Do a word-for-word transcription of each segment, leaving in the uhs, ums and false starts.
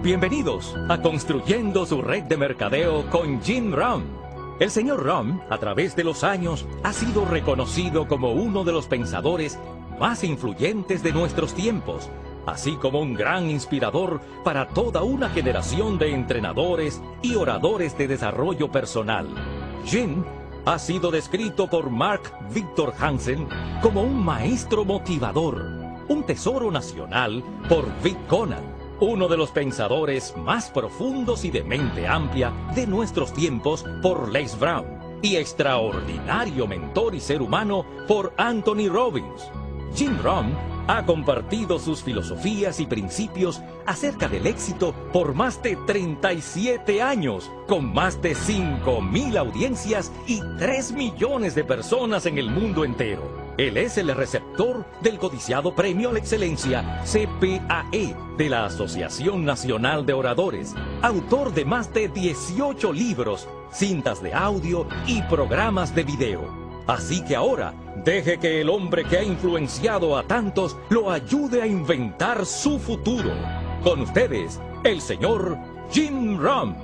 Bienvenidos a Construyendo su Red de Mercadeo con Jim Rohn. El señor Rohn, a través de los años, ha sido reconocido como uno de los pensadores más influyentes de nuestros tiempos, así como un gran inspirador para toda una generación de entrenadores y oradores de desarrollo personal. Jim ha sido descrito por Mark Victor Hansen como un maestro motivador, un tesoro nacional por Vic Conan, uno de los pensadores más profundos y de mente amplia de nuestros tiempos por Les Brown, y extraordinario mentor y ser humano por Anthony Robbins. Jim Rohn ha compartido sus filosofías y principios acerca del éxito por más de treinta y siete años, con más de cinco mil audiencias y tres millones de personas en el mundo entero. Él es el receptor del codiciado Premio a la Excelencia C P A E de la Asociación Nacional de Oradores, autor de más de dieciocho libros, cintas de audio y programas de video. Así que ahora, deje que el hombre que ha influenciado a tantos lo ayude a inventar su futuro. Con ustedes, el señor Jim Rohn.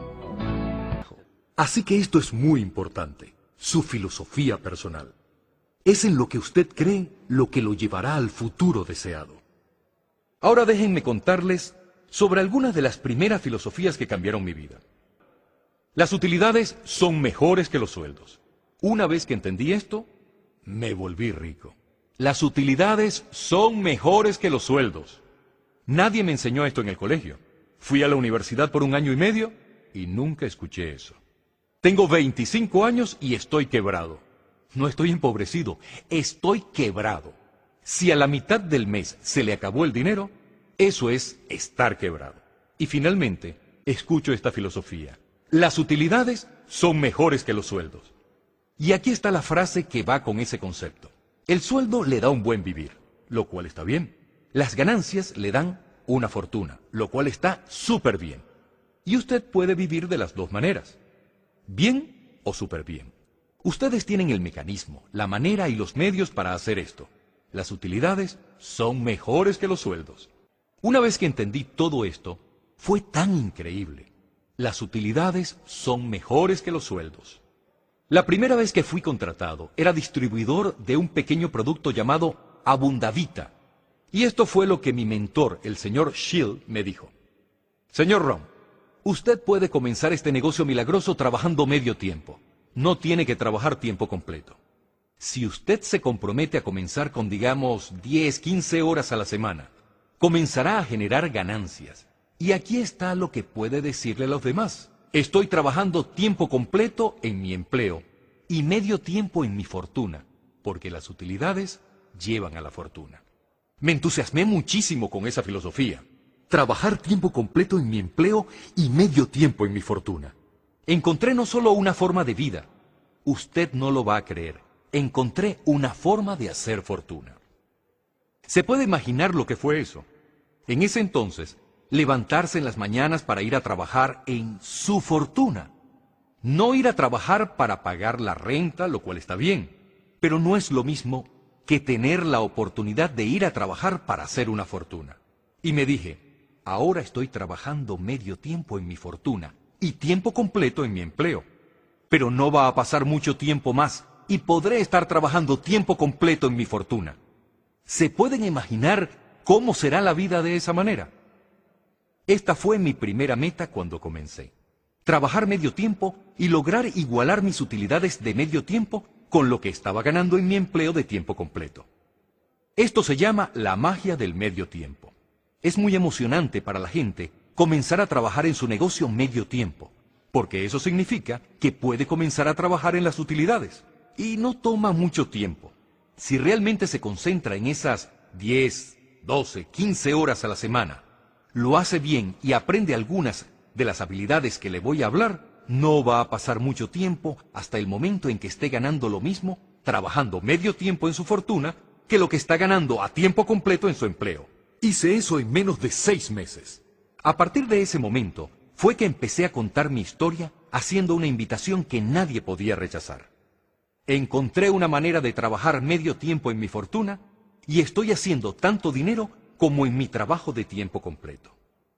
Así que esto es muy importante, su filosofía personal. Es en lo que usted cree lo que lo llevará al futuro deseado. Ahora déjenme contarles sobre algunas de las primeras filosofías que cambiaron mi vida. Las utilidades son mejores que los sueldos. Una vez que entendí esto, me volví rico. Las utilidades son mejores que los sueldos. Nadie me enseñó esto en el colegio. Fui a la universidad por un año y medio y nunca escuché eso. Tengo veinticinco años y estoy quebrado. No estoy empobrecido, estoy quebrado. Si a la mitad del mes se le acabó el dinero, eso es estar quebrado. Y finalmente, escucho esta filosofía. Las utilidades son mejores que los sueldos. Y aquí está la frase que va con ese concepto. El sueldo le da un buen vivir, lo cual está bien. Las ganancias le dan una fortuna, lo cual está súper bien. Y usted puede vivir de las dos maneras, bien o súper bien. Ustedes tienen el mecanismo, la manera y los medios para hacer esto. Las utilidades son mejores que los sueldos. Una vez que entendí todo esto, fue tan increíble. Las utilidades son mejores que los sueldos. La primera vez que fui contratado, era distribuidor de un pequeño producto llamado Abundavita. Y esto fue lo que mi mentor, el señor Shield, me dijo. Señor Rohn, usted puede comenzar este negocio milagroso trabajando medio tiempo. No tiene que trabajar tiempo completo. Si usted se compromete a comenzar con, digamos, diez, quince horas a la semana, comenzará a generar ganancias. Y aquí está lo que puede decirle a los demás. Estoy trabajando tiempo completo en mi empleo y medio tiempo en mi fortuna, porque las utilidades llevan a la fortuna. Me entusiasmé muchísimo con esa filosofía. Trabajar tiempo completo en mi empleo y medio tiempo en mi fortuna. Encontré no solo una forma de vida, usted no lo va a creer, encontré una forma de hacer fortuna. ¿Se puede imaginar lo que fue eso? En ese entonces, levantarse en las mañanas para ir a trabajar en su fortuna. No ir a trabajar para pagar la renta, lo cual está bien, pero no es lo mismo que tener la oportunidad de ir a trabajar para hacer una fortuna. Y me dije, ahora estoy trabajando medio tiempo en mi fortuna y tiempo completo en mi empleo. Pero no va a pasar mucho tiempo más y podré estar trabajando tiempo completo en mi fortuna. ¿Se pueden imaginar cómo será la vida de esa manera? Esta fue mi primera meta cuando comencé. Trabajar medio tiempo y lograr igualar mis utilidades de medio tiempo con lo que estaba ganando en mi empleo de tiempo completo. Esto se llama la magia del medio tiempo. Es muy emocionante para la gente comenzar a trabajar en su negocio medio tiempo, porque eso significa que puede comenzar a trabajar en las utilidades. Y no toma mucho tiempo. Si realmente se concentra en esas diez, doce, quince horas a la semana, lo hace bien y aprende algunas de las habilidades que le voy a hablar, no va a pasar mucho tiempo hasta el momento en que esté ganando lo mismo, trabajando medio tiempo en su fortuna, que lo que está ganando a tiempo completo en su empleo. Hice eso en menos de seis meses. A partir de ese momento, fue que empecé a contar mi historia haciendo una invitación que nadie podía rechazar. Encontré una manera de trabajar medio tiempo en mi fortuna y estoy haciendo tanto dinero como en mi trabajo de tiempo completo.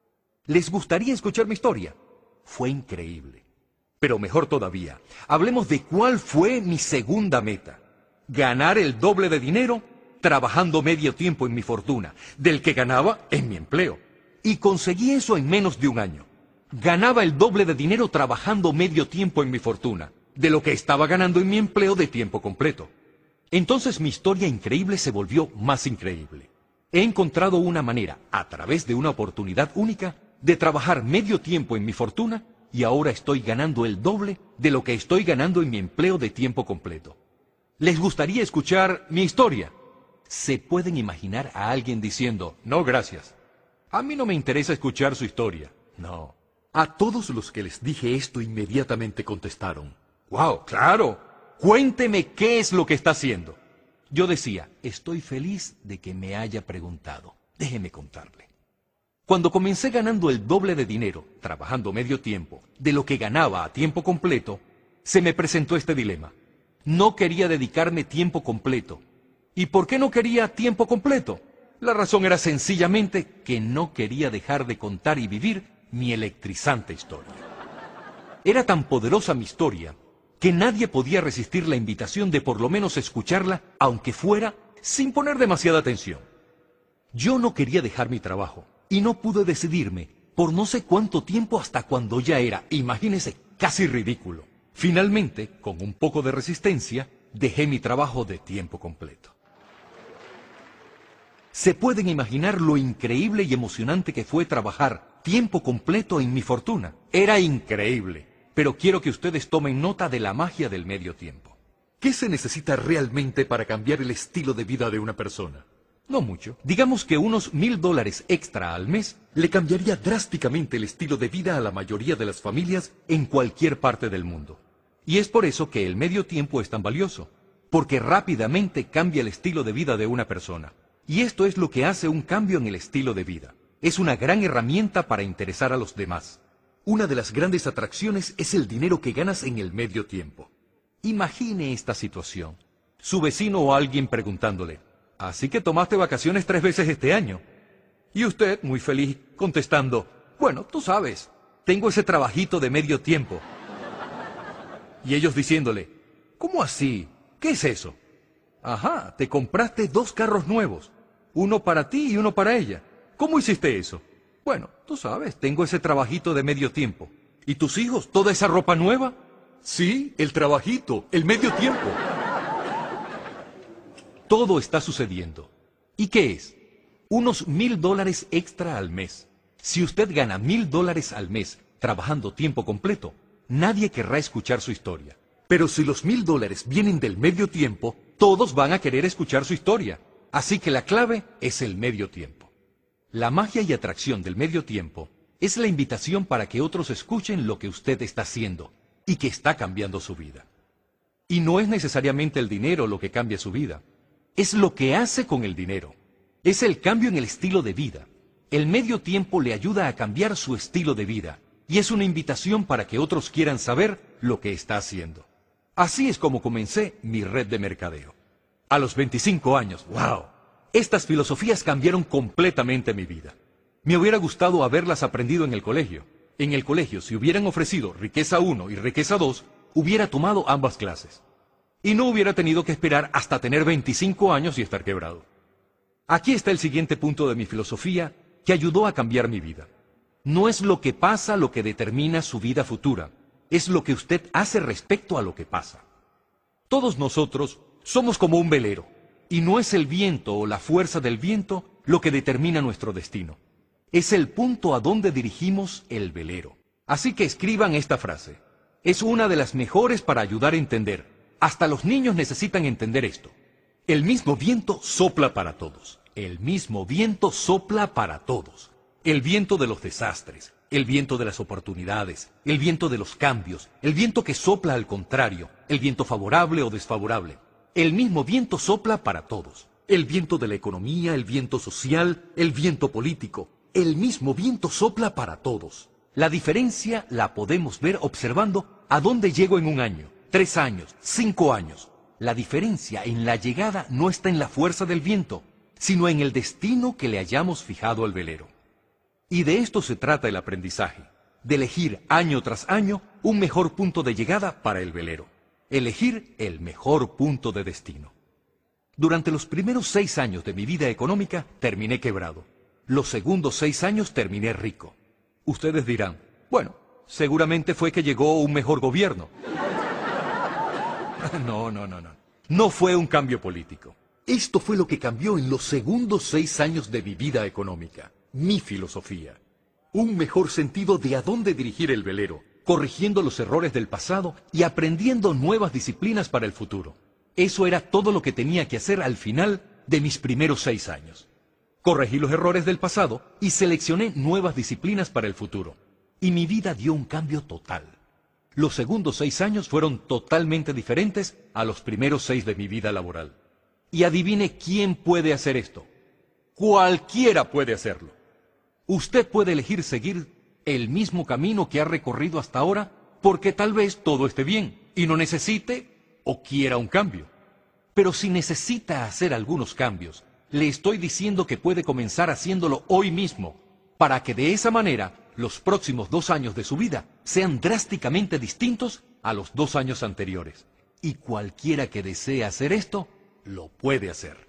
¿Les gustaría escuchar mi historia? Fue increíble. Pero mejor todavía, hablemos de cuál fue mi segunda meta. Ganar el doble de dinero trabajando medio tiempo en mi fortuna, del que ganaba en mi empleo. Y conseguí eso en menos de un año. Ganaba el doble de dinero trabajando medio tiempo en mi fortuna, de lo que estaba ganando en mi empleo de tiempo completo. Entonces mi historia increíble se volvió más increíble. He encontrado una manera, a través de una oportunidad única, de trabajar medio tiempo en mi fortuna y ahora estoy ganando el doble de lo que estoy ganando en mi empleo de tiempo completo. ¿Les gustaría escuchar mi historia? ¿Se pueden imaginar a alguien diciendo, no, gracias? A mí no me interesa escuchar su historia. No. A todos los que les dije esto inmediatamente contestaron, wow, claro, cuénteme qué es lo que está haciendo. Yo decía, estoy feliz de que me haya preguntado. Déjeme contarle. Cuando comencé ganando el doble de dinero, trabajando medio tiempo, de lo que ganaba a tiempo completo, se me presentó este dilema. No quería dedicarme tiempo completo. ¿Y por qué no quería tiempo completo? La razón era sencillamente que no quería dejar de contar y vivir mi electrizante historia. Era tan poderosa mi historia que nadie podía resistir la invitación de por lo menos escucharla, aunque fuera sin poner demasiada atención. Yo no quería dejar mi trabajo y no pude decidirme por no sé cuánto tiempo hasta cuando ya era, imagínense, casi ridículo. Finalmente, con un poco de resistencia, dejé mi trabajo de tiempo completo. ¿Se pueden imaginar lo increíble y emocionante que fue trabajar tiempo completo en mi fortuna? Era increíble, pero quiero que ustedes tomen nota de la magia del medio tiempo. ¿Qué se necesita realmente para cambiar el estilo de vida de una persona? No mucho. Digamos que unos mil dólares extra al mes le cambiaría drásticamente el estilo de vida a la mayoría de las familias en cualquier parte del mundo. Y es por eso que el medio tiempo es tan valioso, porque rápidamente cambia el estilo de vida de una persona. Y esto es lo que hace un cambio en el estilo de vida. Es una gran herramienta para interesar a los demás. Una de las grandes atracciones es el dinero que ganas en el medio tiempo. Imagine esta situación. Su vecino o alguien preguntándole, ¿así que tomaste vacaciones tres veces este año? Y usted, muy feliz, contestando, bueno, tú sabes, tengo ese trabajito de medio tiempo. Y ellos diciéndole, ¿cómo así? ¿Qué es eso? Ajá, te compraste dos carros nuevos, uno para ti y uno para ella. ¿Cómo hiciste eso? Bueno, tú sabes, tengo ese trabajito de medio tiempo. ¿Y tus hijos, toda esa ropa nueva? Sí, el trabajito, el medio tiempo. Todo está sucediendo. ¿Y qué es? Unos mil dólares extra al mes. Si usted gana mil dólares al mes trabajando tiempo completo, nadie querrá escuchar su historia. Pero si los mil dólares vienen del medio tiempo, todos van a querer escuchar su historia. Así que la clave es el medio tiempo. La magia y atracción del medio tiempo es la invitación para que otros escuchen lo que usted está haciendo y que está cambiando su vida. Y no es necesariamente el dinero lo que cambia su vida. Es lo que hace con el dinero. Es el cambio en el estilo de vida. El medio tiempo le ayuda a cambiar su estilo de vida y es una invitación para que otros quieran saber lo que está haciendo. Así es como comencé mi red de mercadeo. A los veinticinco años, ¡wow! Estas filosofías cambiaron completamente mi vida. Me hubiera gustado haberlas aprendido en el colegio. En el colegio, si hubieran ofrecido riqueza uno y riqueza dos, hubiera tomado ambas clases. Y no hubiera tenido que esperar hasta tener veinticinco años y estar quebrado. Aquí está el siguiente punto de mi filosofía que ayudó a cambiar mi vida. No es lo que pasa lo que determina su vida futura. Es lo que usted hace respecto a lo que pasa. Todos nosotros somos como un velero, y no es el viento o la fuerza del viento lo que determina nuestro destino. Es el punto a donde dirigimos el velero. Así que escriban esta frase. Es una de las mejores para ayudar a entender. Hasta los niños necesitan entender esto. El mismo viento sopla para todos. El mismo viento sopla para todos. El viento de los desastres, el viento de las oportunidades, el viento de los cambios, el viento que sopla al contrario, el viento favorable o desfavorable. El mismo viento sopla para todos. El viento de la economía, el viento social, el viento político. El mismo viento sopla para todos. La diferencia la podemos ver observando a dónde llego en un año, tres años, cinco años. La diferencia en la llegada no está en la fuerza del viento, sino en el destino que le hayamos fijado al velero. Y de esto se trata el aprendizaje, de elegir año tras año un mejor punto de llegada para el velero. Elegir el mejor punto de destino. Durante los primeros seis años de mi vida económica terminé quebrado. Los segundos seis años terminé rico. Ustedes dirán, bueno, seguramente fue que llegó un mejor gobierno. No, no, no, no. No fue un cambio político. Esto fue lo que cambió en los segundos seis años de mi vida económica. Mi filosofía. Un mejor sentido de a dónde dirigir el velero, corrigiendo los errores del pasado y aprendiendo nuevas disciplinas para el futuro. Eso era todo lo que tenía que hacer al final de mis primeros seis años. Corregí los errores del pasado y seleccioné nuevas disciplinas para el futuro. Y mi vida dio un cambio total. Los segundos seis años fueron totalmente diferentes a los primeros seis de mi vida laboral. Y adivine quién puede hacer esto. Cualquiera puede hacerlo. Usted puede elegir seguir el mismo camino que ha recorrido hasta ahora porque tal vez todo esté bien y no necesite o quiera un cambio. Pero si necesita hacer algunos cambios, le estoy diciendo que puede comenzar haciéndolo hoy mismo para que de esa manera los próximos dos años de su vida sean drásticamente distintos a los dos años anteriores. Y cualquiera que desee hacer esto, lo puede hacer.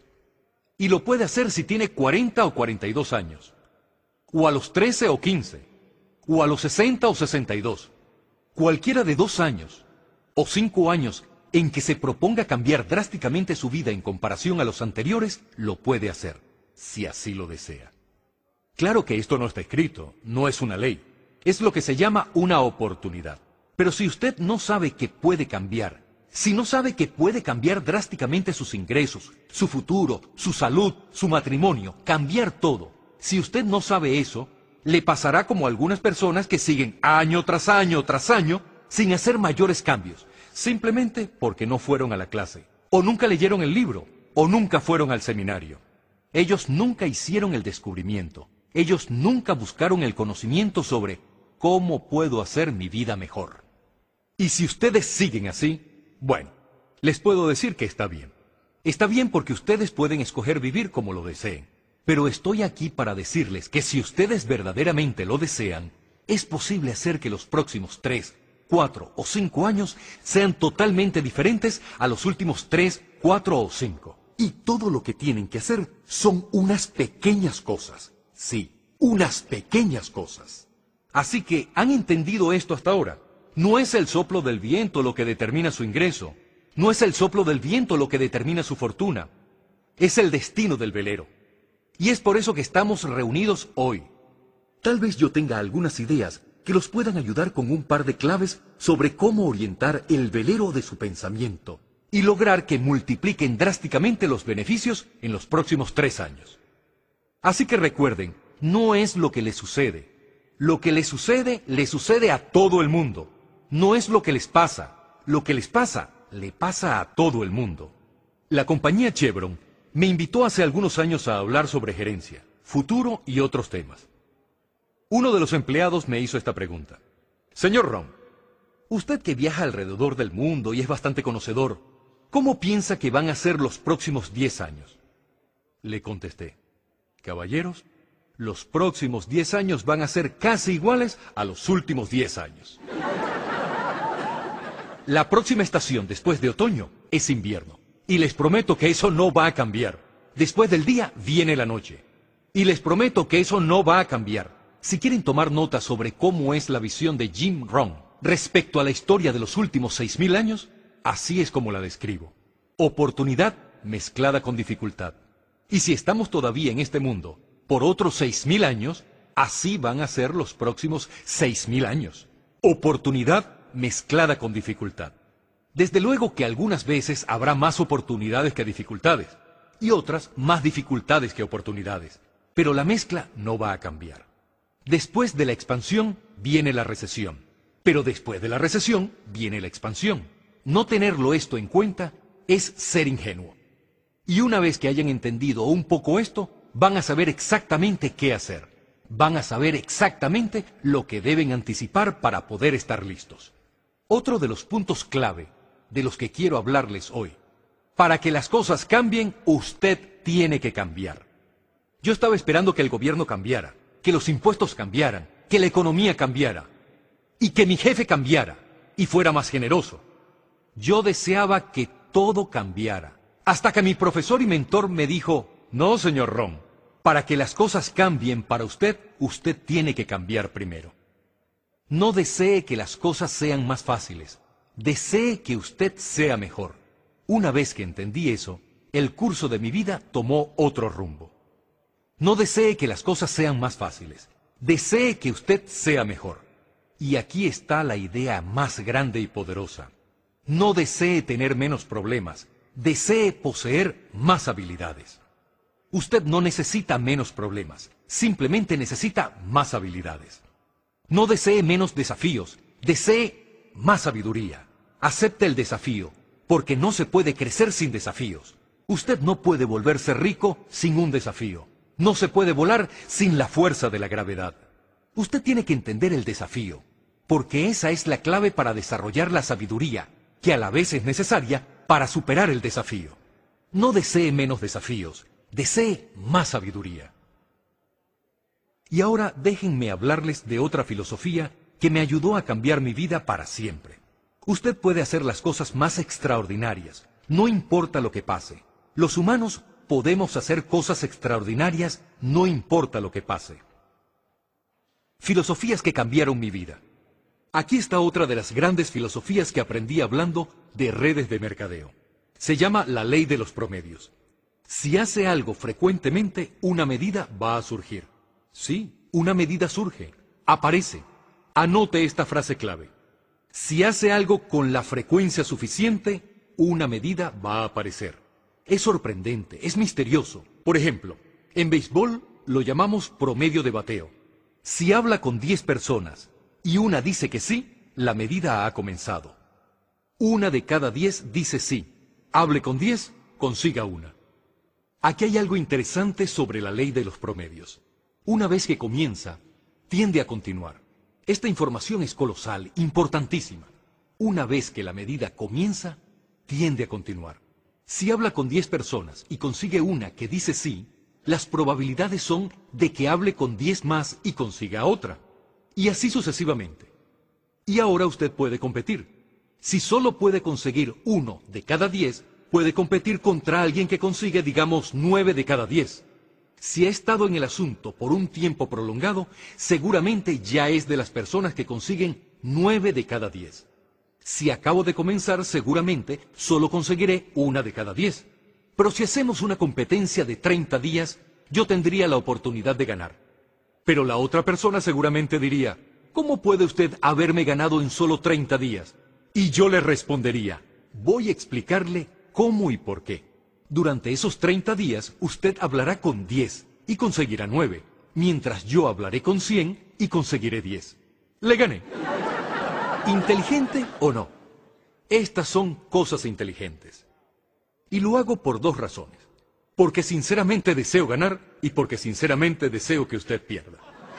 Y lo puede hacer si tiene cuarenta o cuarenta y dos años, o a los trece o quince, o a los sesenta o sesenta y dos. Cualquiera de dos años o cinco años en que se proponga cambiar drásticamente su vida en comparación a los anteriores, lo puede hacer, si así lo desea. Claro que esto no está escrito, no es una ley. Es lo que se llama una oportunidad. Pero si usted no sabe que puede cambiar, si no sabe que puede cambiar drásticamente sus ingresos, su futuro, su salud, su matrimonio, cambiar todo, si usted no sabe eso, le pasará como a algunas personas que siguen año tras año tras año sin hacer mayores cambios, simplemente porque no fueron a la clase, o nunca leyeron el libro, o nunca fueron al seminario. Ellos nunca hicieron el descubrimiento. Ellos nunca buscaron el conocimiento sobre cómo puedo hacer mi vida mejor. Y si ustedes siguen así, bueno, les puedo decir que está bien. Está bien porque ustedes pueden escoger vivir como lo deseen. Pero estoy aquí para decirles que si ustedes verdaderamente lo desean, es posible hacer que los próximos tres, cuatro o cinco años sean totalmente diferentes a los últimos tres, cuatro o cinco. Y todo lo que tienen que hacer son unas pequeñas cosas. Sí, unas pequeñas cosas. Así que, ¿han entendido esto hasta ahora? No es el soplo del viento lo que determina su ingreso. No es el soplo del viento lo que determina su fortuna. Es el destino del velero. Y es por eso que estamos reunidos hoy. Tal vez yo tenga algunas ideas que los puedan ayudar con un par de claves sobre cómo orientar el velero de su pensamiento y lograr que multipliquen drásticamente los beneficios en los próximos tres años. Así que recuerden, no es lo que les sucede. Lo que les sucede, le sucede a todo el mundo. No es lo que les pasa. Lo que les pasa, le pasa a todo el mundo. La compañía Chevron me invitó hace algunos años a hablar sobre gerencia, futuro y otros temas. Uno de los empleados me hizo esta pregunta. Señor Ron, usted que viaja alrededor del mundo y es bastante conocedor, ¿cómo piensa que van a ser los próximos diez años? Le contesté. Caballeros, los próximos diez años van a ser casi iguales a los últimos diez años. La próxima estación después de otoño es invierno. Y les prometo que eso no va a cambiar. Después del día viene la noche. Y les prometo que eso no va a cambiar. Si quieren tomar nota sobre cómo es la visión de Jim Rohn respecto a la historia de los últimos seis mil años, así es como la describo. Oportunidad mezclada con dificultad. Y si estamos todavía en este mundo por otros seis mil años, así van a ser los próximos seis mil años. Oportunidad mezclada con dificultad. Desde luego que algunas veces habrá más oportunidades que dificultades, y otras más dificultades que oportunidades, pero la mezcla no va a cambiar. Después de la expansión viene la recesión, pero después de la recesión viene la expansión. No tenerlo esto en cuenta es ser ingenuo. Y una vez que hayan entendido un poco esto, van a saber exactamente qué hacer. Van a saber exactamente lo que deben anticipar para poder estar listos. Otro de los puntos clave de los que quiero hablarles hoy. Para que las cosas cambien, usted tiene que cambiar. Yo estaba esperando que el gobierno cambiara, que los impuestos cambiaran, que la economía cambiara, y que mi jefe cambiara, y fuera más generoso. Yo deseaba que todo cambiara, hasta que mi profesor y mentor me dijo, no, señor Ron, para que las cosas cambien para usted, usted tiene que cambiar primero. No desee que las cosas sean más fáciles, desee que usted sea mejor. Una vez que entendí eso, el curso de mi vida tomó otro rumbo. No desee que las cosas sean más fáciles, desee que usted sea mejor. Y aquí está la idea más grande y poderosa. No desee tener menos problemas, desee poseer más habilidades. Usted no necesita menos problemas, simplemente necesita más habilidades. No desee menos desafíos, desee más sabiduría. Acepte el desafío, porque no se puede crecer sin desafíos. Usted no puede volverse rico sin un desafío. No se puede volar sin la fuerza de la gravedad. Usted tiene que entender el desafío, porque esa es la clave para desarrollar la sabiduría, que a la vez es necesaria para superar el desafío. No desee menos desafíos, desee más sabiduría. Y ahora déjenme hablarles de otra filosofía que me ayudó a cambiar mi vida para siempre. Usted puede hacer las cosas más extraordinarias, no importa lo que pase. Los humanos podemos hacer cosas extraordinarias, no importa lo que pase. Filosofías que cambiaron mi vida. Aquí está otra de las grandes filosofías que aprendí hablando de redes de mercadeo. Se llama la ley de los promedios. Si hace algo frecuentemente, una medida va a surgir. Sí, una medida surge, aparece. Anote esta frase clave. Si hace algo con la frecuencia suficiente, una medida va a aparecer. Es sorprendente, es misterioso. Por ejemplo, en béisbol lo llamamos promedio de bateo. Si habla con diez personas y una dice que sí, la medida ha comenzado. Una de cada diez dice sí. Hable con diez, consiga una. Aquí hay algo interesante sobre la ley de los promedios. Una vez que comienza, tiende a continuar. Esta información es colosal, importantísima. Una vez que la medida comienza, tiende a continuar. Si habla con diez personas y consigue una que dice sí, las probabilidades son de que hable con diez más y consiga otra. Y así sucesivamente. Y ahora usted puede competir. Si solo puede conseguir uno de cada diez, puede competir contra alguien que consigue, digamos, nueve de cada diez. Si ha estado en el asunto por un tiempo prolongado, seguramente ya es de las personas que consiguen nueve de cada diez. Si acabo de comenzar, seguramente solo conseguiré una de cada diez. Pero si hacemos una competencia de treinta días, yo tendría la oportunidad de ganar. Pero la otra persona seguramente diría, ¿cómo puede usted haberme ganado en solo treinta días? Y yo le respondería, voy a explicarle cómo y por qué. Durante esos treinta días, usted hablará con diez y conseguirá nueve, mientras yo hablaré con cien y conseguiré diez. Le gané. ¿Inteligente o no? Estas son cosas inteligentes. Y lo hago por dos razones. Porque sinceramente deseo ganar y porque sinceramente deseo que usted pierda.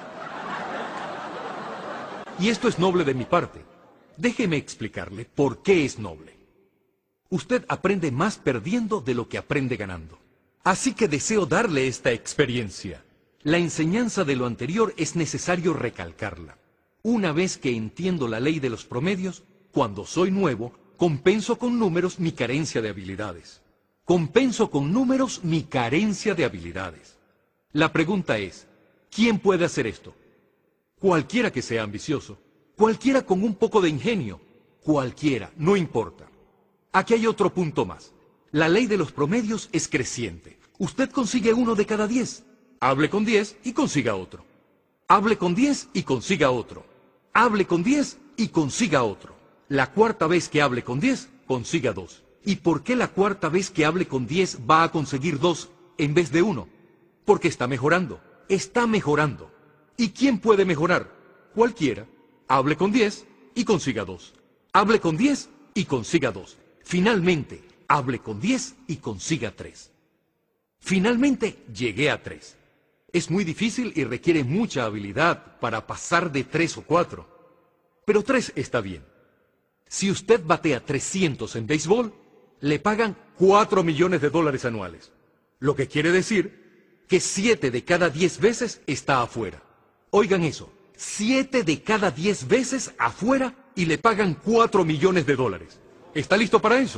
Y esto es noble de mi parte. Déjeme explicarle por qué es noble. Usted aprende más perdiendo de lo que aprende ganando. Así que deseo darle esta experiencia. La enseñanza de lo anterior es necesario recalcarla. Una vez que entiendo la ley de los promedios, cuando soy nuevo, compenso con números mi carencia de habilidades. Compenso con números mi carencia de habilidades. La pregunta es, ¿quién puede hacer esto? Cualquiera que sea ambicioso, cualquiera con un poco de ingenio, cualquiera, no importa. Aquí hay otro punto más. La ley de los promedios es creciente. Usted consigue uno de cada diez. Hable con diez y consiga otro. Hable con diez y consiga otro. Hable con diez y consiga otro. La cuarta vez que hable con diez, consiga dos. ¿Y por qué la cuarta vez que hable con diez va a conseguir dos en vez de uno? Porque está mejorando. Está mejorando. ¿Y quién puede mejorar? Cualquiera. Hable con diez y consiga dos. Hable con diez y consiga dos. Finalmente, hable con diez y consiga tres. Finalmente, llegué a tres. Es muy difícil y requiere mucha habilidad para pasar de tres o cuatro. Pero tres está bien. Si usted batea trescientos en béisbol, le pagan cuatro millones de dólares anuales. Lo que quiere decir que siete de cada diez veces está afuera. Oigan eso, siete de cada diez veces afuera y le pagan cuatro millones de dólares. ¿Está listo para eso?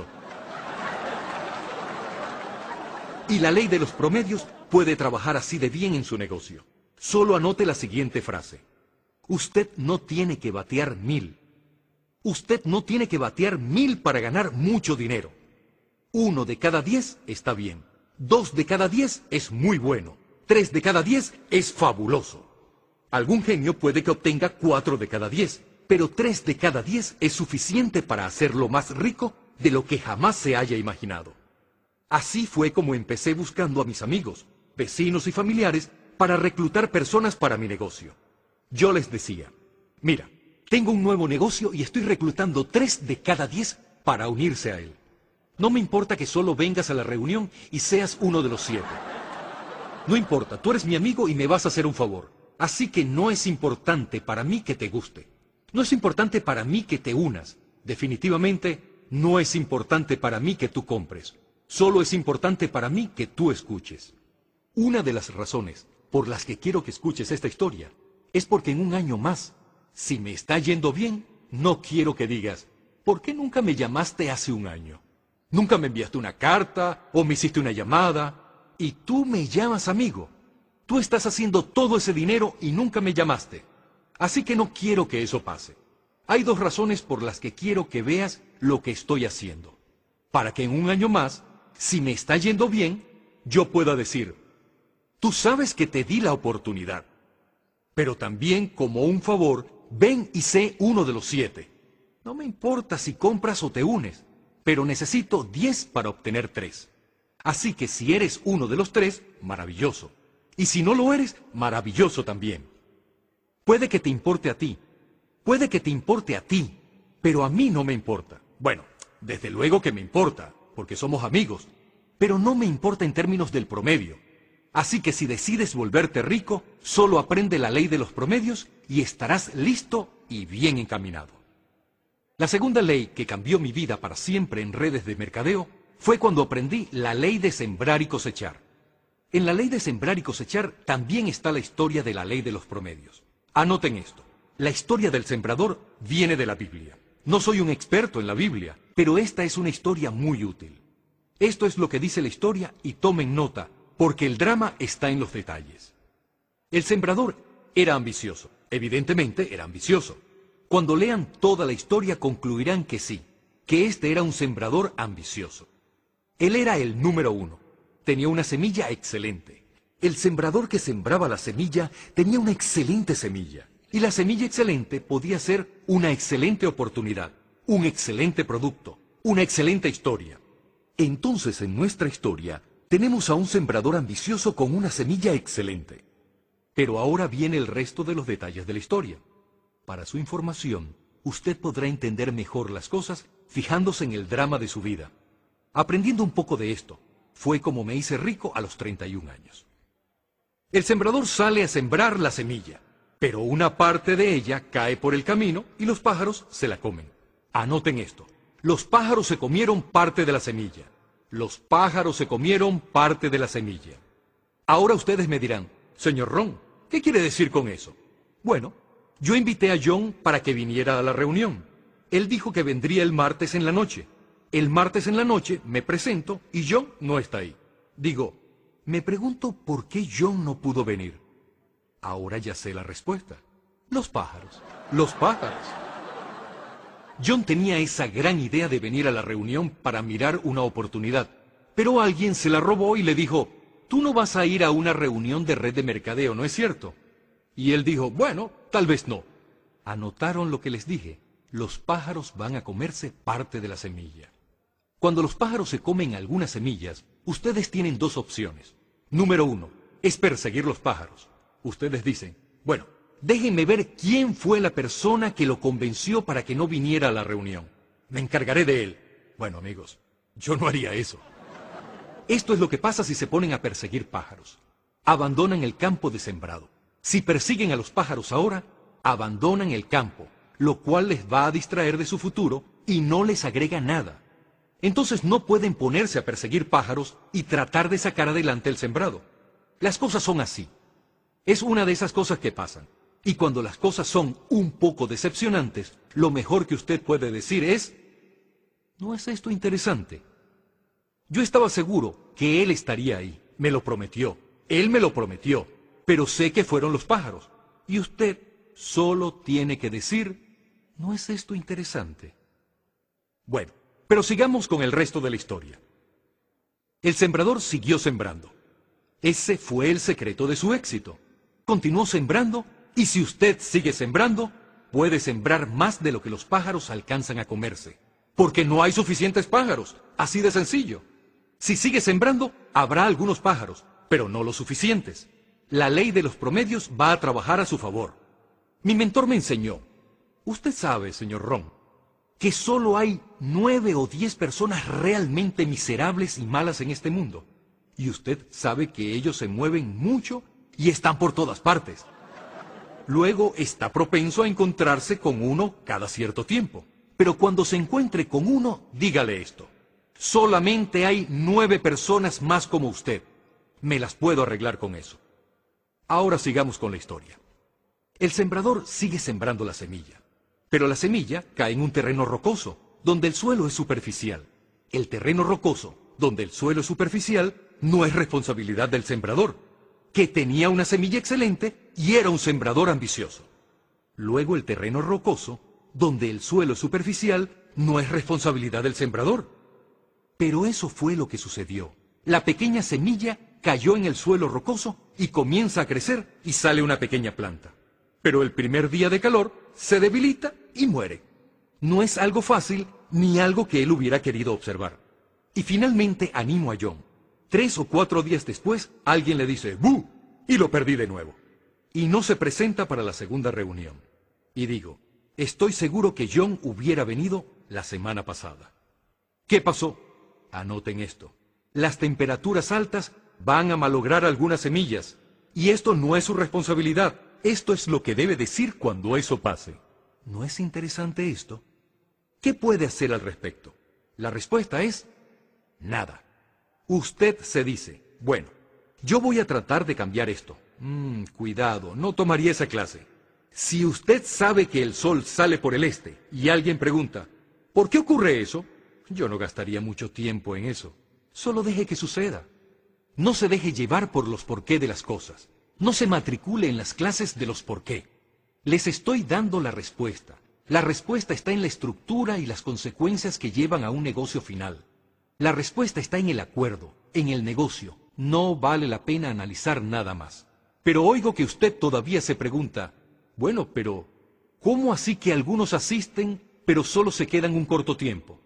Y la ley de los promedios puede trabajar así de bien en su negocio. Solo anote la siguiente frase. Usted no tiene que batear mil. Usted no tiene que batear mil para ganar mucho dinero. Uno de cada diez está bien. Dos de cada diez es muy bueno. Tres de cada diez es fabuloso. Algún genio puede que obtenga cuatro de cada diez, pero tres de cada diez es suficiente para hacerlo más rico de lo que jamás se haya imaginado. Así fue como empecé buscando a mis amigos, vecinos y familiares para reclutar personas para mi negocio. Yo les decía, mira, tengo un nuevo negocio y estoy reclutando tres de cada diez para unirse a él. No me importa que solo vengas a la reunión y seas uno de los siete. No importa, tú eres mi amigo y me vas a hacer un favor. Así que no es importante para mí que te guste. No es importante para mí que te unas. Definitivamente, no es importante para mí que tú compres. Solo es importante para mí que tú escuches. Una de las razones por las que quiero que escuches esta historia es porque en un año más, si me está yendo bien, no quiero que digas, ¿por qué nunca me llamaste hace un año? Nunca me enviaste una carta o me hiciste una llamada y tú me llamas amigo. Tú estás haciendo todo ese dinero y nunca me llamaste. Así que no quiero que eso pase. Hay dos razones por las que quiero que veas lo que estoy haciendo. Para que en un año más, si me está yendo bien, yo pueda decir, tú sabes que te di la oportunidad. Pero también, como un favor, ven y sé uno de los siete. No me importa si compras o te unes, pero necesito diez para obtener tres. Así que si eres uno de los tres, maravilloso. Y si no lo eres, maravilloso también. Puede que te importe a ti, puede que te importe a ti, pero a mí no me importa. Bueno, desde luego que me importa, porque somos amigos, pero no me importa en términos del promedio. Así que si decides volverte rico, solo aprende la ley de los promedios y estarás listo y bien encaminado. La segunda ley que cambió mi vida para siempre en redes de mercadeo fue cuando aprendí la ley de sembrar y cosechar. En la ley de sembrar y cosechar también está la historia de la ley de los promedios. Anoten esto. La historia del sembrador viene de la Biblia. No soy un experto en la Biblia, pero esta es una historia muy útil. Esto es lo que dice la historia y tomen nota, porque el drama está en los detalles. El sembrador era ambicioso. Evidentemente era ambicioso. Cuando lean toda la historia concluirán que sí, que este era un sembrador ambicioso. Él era el número uno. Tenía una semilla excelente. El sembrador que sembraba la semilla tenía una excelente semilla. Y la semilla excelente podía ser una excelente oportunidad, un excelente producto, una excelente historia. Entonces, en nuestra historia, tenemos a un sembrador ambicioso con una semilla excelente. Pero ahora viene el resto de los detalles de la historia. Para su información, usted podrá entender mejor las cosas fijándose en el drama de su vida. Aprendiendo un poco de esto, fue como me hice rico a los treinta y un años. El sembrador sale a sembrar la semilla, pero una parte de ella cae por el camino y los pájaros se la comen. Anoten esto. Los pájaros se comieron parte de la semilla. Los pájaros se comieron parte de la semilla. Ahora ustedes me dirán, señor Ron, ¿qué quiere decir con eso? Bueno, yo invité a John para que viniera a la reunión. Él dijo que vendría el martes en la noche. El martes en la noche me presento y John no está ahí. Digo, me pregunto por qué John no pudo venir. Ahora ya sé la respuesta. Los pájaros. Los pájaros. John tenía esa gran idea de venir a la reunión para mirar una oportunidad, pero alguien se la robó y le dijo, tú no vas a ir a una reunión de red de mercadeo, ¿no es cierto? Y él dijo, bueno, tal vez no. ¿Anotaron lo que les dije? Los pájaros van a comerse parte de la semilla. Cuando los pájaros se comen algunas semillas, ustedes tienen dos opciones. Número uno, es perseguir los pájaros. Ustedes dicen, bueno, déjenme ver quién fue la persona que lo convenció para que no viniera a la reunión. Me encargaré de él. Bueno, amigos, yo no haría eso. Esto es lo que pasa si se ponen a perseguir pájaros. Abandonan el campo de sembrado. Si persiguen a los pájaros ahora, abandonan el campo, lo cual les va a distraer de su futuro y no les agrega nada. Entonces no pueden ponerse a perseguir pájaros y tratar de sacar adelante el sembrado. Las cosas son así. Es una de esas cosas que pasan. Y cuando las cosas son un poco decepcionantes, lo mejor que usted puede decir es, ¿no es esto interesante? Yo estaba seguro que él estaría ahí, me lo prometió, él me lo prometió, pero sé que fueron los pájaros. Y usted solo tiene que decir, ¿no es esto interesante? Bueno, pero sigamos con el resto de la historia. El sembrador siguió sembrando. Ese fue el secreto de su éxito. Continuó sembrando, y si usted sigue sembrando, puede sembrar más de lo que los pájaros alcanzan a comerse. Porque no hay suficientes pájaros, así de sencillo. Si sigue sembrando, habrá algunos pájaros, pero no los suficientes. La ley de los promedios va a trabajar a su favor. Mi mentor me enseñó, usted sabe, señor Ron, que solo hay nueve o diez personas realmente miserables y malas en este mundo. Y usted sabe que ellos se mueven mucho y están por todas partes. Luego está propenso a encontrarse con uno cada cierto tiempo. Pero cuando se encuentre con uno, dígale esto. Solamente hay nueve personas más como usted. Me las puedo arreglar con eso. Ahora sigamos con la historia. El sembrador sigue sembrando la semilla. Pero la semilla cae en un terreno rocoso, donde el suelo es superficial. El terreno rocoso, donde el suelo es superficial, no es responsabilidad del sembrador, que tenía una semilla excelente y era un sembrador ambicioso. Luego el terreno rocoso, donde el suelo es superficial, no es responsabilidad del sembrador. Pero eso fue lo que sucedió. La pequeña semilla cayó en el suelo rocoso y comienza a crecer y sale una pequeña planta. Pero el primer día de calor se debilita y muere. No es algo fácil ni algo que él hubiera querido observar. Y finalmente animo a John. Tres o cuatro días después, alguien le dice ¡bu! Y lo perdí de nuevo. Y no se presenta para la segunda reunión. Y digo, estoy seguro que John hubiera venido la semana pasada. ¿Qué pasó? Anoten esto. Las temperaturas altas van a malograr algunas semillas. Y esto no es su responsabilidad. Esto es lo que debe decir cuando eso pase. ¿No es interesante esto? ¿Qué puede hacer al respecto? La respuesta es nada. Usted se dice, bueno, yo voy a tratar de cambiar esto. Mm, cuidado, no tomaría esa clase. Si usted sabe que el sol sale por el este y alguien pregunta, ¿por qué ocurre eso? Yo no gastaría mucho tiempo en eso. Solo deje que suceda. No se deje llevar por los porqué de las cosas. No se matricule en las clases de los porqué. Les estoy dando la respuesta. La respuesta está en la estructura y las consecuencias que llevan a un negocio final. La respuesta está en el acuerdo, en el negocio. No vale la pena analizar nada más. Pero oigo que usted todavía se pregunta, bueno, pero ¿cómo así que algunos asisten, pero solo se quedan un corto tiempo?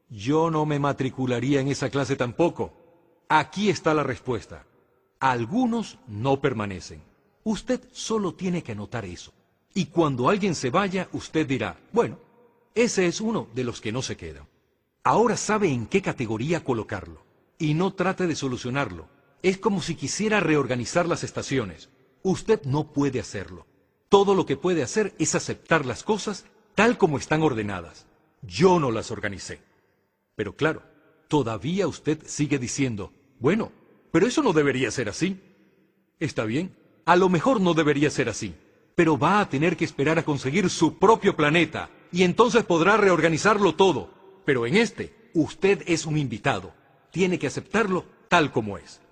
Yo no me matricularía en esa clase tampoco. Aquí está la respuesta. Algunos no permanecen. Usted solo tiene que anotar eso. Y cuando alguien se vaya, usted dirá, bueno, ese es uno de los que no se quedan. Ahora sabe en qué categoría colocarlo. Y no trate de solucionarlo. Es como si quisiera reorganizar las estaciones. Usted no puede hacerlo. Todo lo que puede hacer es aceptar las cosas tal como están ordenadas. Yo no las organicé. Pero claro, todavía usted sigue diciendo, bueno, pero eso no debería ser así. Está bien, a lo mejor no debería ser así, pero va a tener que esperar a conseguir su propio planeta, y entonces podrá reorganizarlo todo. Pero en este, usted es un invitado. Tiene que aceptarlo tal como es.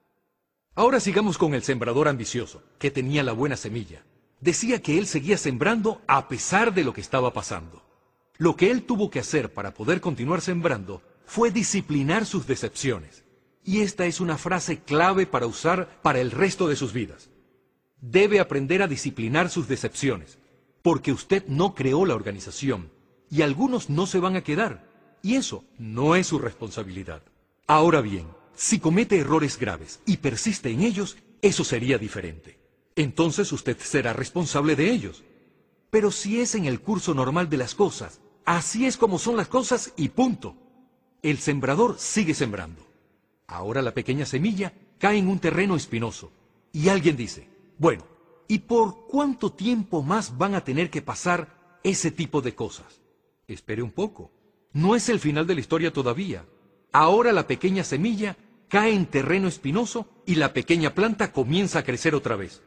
Ahora sigamos con el sembrador ambicioso, que tenía la buena semilla. Decía que él seguía sembrando a pesar de lo que estaba pasando. Lo que él tuvo que hacer para poder continuar sembrando fue disciplinar sus decepciones. Y esta es una frase clave para usar para el resto de sus vidas. Debe aprender a disciplinar sus decepciones, porque usted no creó la organización, y algunos no se van a quedar, y eso no es su responsabilidad. Ahora bien, si comete errores graves y persiste en ellos, eso sería diferente. Entonces usted será responsable de ellos. Pero si es en el curso normal de las cosas, así es como son las cosas y punto. El sembrador sigue sembrando. Ahora la pequeña semilla cae en un terreno espinoso. Y alguien dice, bueno, ¿y por cuánto tiempo más van a tener que pasar ese tipo de cosas? Espere un poco. No es el final de la historia todavía. Ahora la pequeña semilla cae en terreno espinoso y la pequeña planta comienza a crecer otra vez.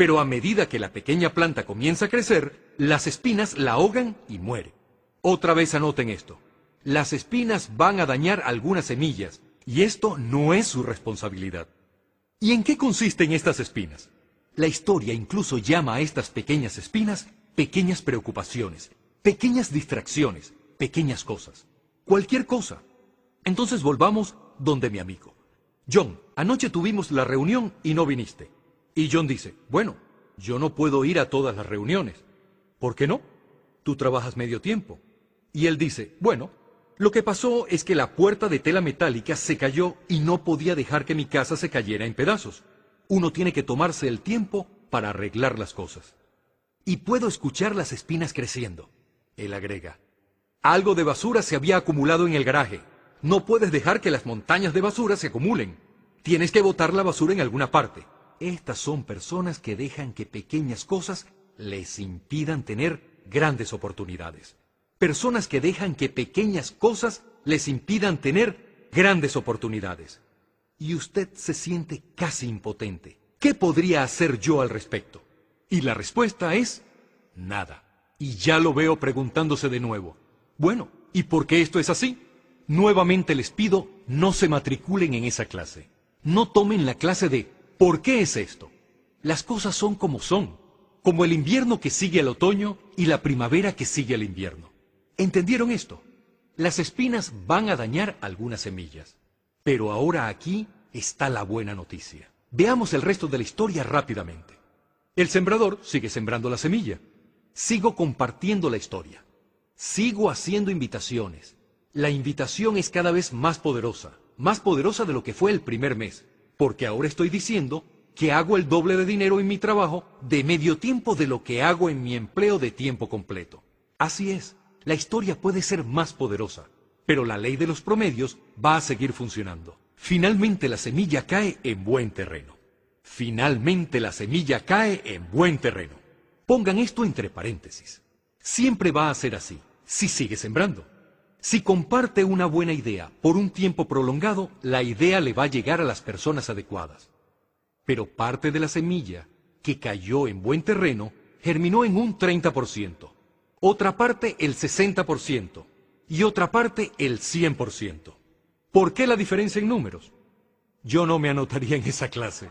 Pero a medida que la pequeña planta comienza a crecer, las espinas la ahogan y muere. Otra vez anoten esto. Las espinas van a dañar algunas semillas, y esto no es su responsabilidad. ¿Y en qué consisten estas espinas? La historia incluso llama a estas pequeñas espinas pequeñas preocupaciones, pequeñas distracciones, pequeñas cosas. Cualquier cosa. Entonces volvamos donde mi amigo. John, anoche tuvimos la reunión y no viniste. Y John dice, bueno, yo no puedo ir a todas las reuniones. ¿Por qué no? Tú trabajas medio tiempo. Y él dice, bueno, lo que pasó es que la puerta de tela metálica se cayó y no podía dejar que mi casa se cayera en pedazos. Uno tiene que tomarse el tiempo para arreglar las cosas. Y puedo escuchar las espinas creciendo. Él agrega, algo de basura se había acumulado en el garaje. No puedes dejar que las montañas de basura se acumulen. Tienes que botar la basura en alguna parte. Estas son personas que dejan que pequeñas cosas les impidan tener grandes oportunidades. Personas que dejan que pequeñas cosas les impidan tener grandes oportunidades. Y usted se siente casi impotente. ¿Qué podría hacer yo al respecto? Y la respuesta es nada. Y ya lo veo preguntándose de nuevo. Bueno, ¿y por qué esto es así? Nuevamente les pido, no se matriculen en esa clase. No tomen la clase de ¿por qué es esto? Las cosas son como son, como el invierno que sigue al otoño y la primavera que sigue al invierno. ¿Entendieron esto? Las espinas van a dañar algunas semillas. Pero ahora aquí está la buena noticia. Veamos el resto de la historia rápidamente. El sembrador sigue sembrando la semilla. Sigo compartiendo la historia. Sigo haciendo invitaciones. La invitación es cada vez más poderosa, más poderosa de lo que fue el primer mes, porque ahora estoy diciendo que hago el doble de dinero en mi trabajo de medio tiempo de lo que hago en mi empleo de tiempo completo. Así es, la historia puede ser más poderosa, pero la ley de los promedios va a seguir funcionando. Finalmente la semilla cae en buen terreno. Finalmente la semilla cae en buen terreno. Pongan esto entre paréntesis. Siempre va a ser así, si sigue sembrando. Si comparte una buena idea por un tiempo prolongado, la idea le va a llegar a las personas adecuadas. Pero parte de la semilla que cayó en buen terreno germinó en un treinta por ciento, otra parte el sesenta por ciento y otra parte el cien por ciento. ¿Por qué la diferencia en números? Yo no me anotaría en esa clase.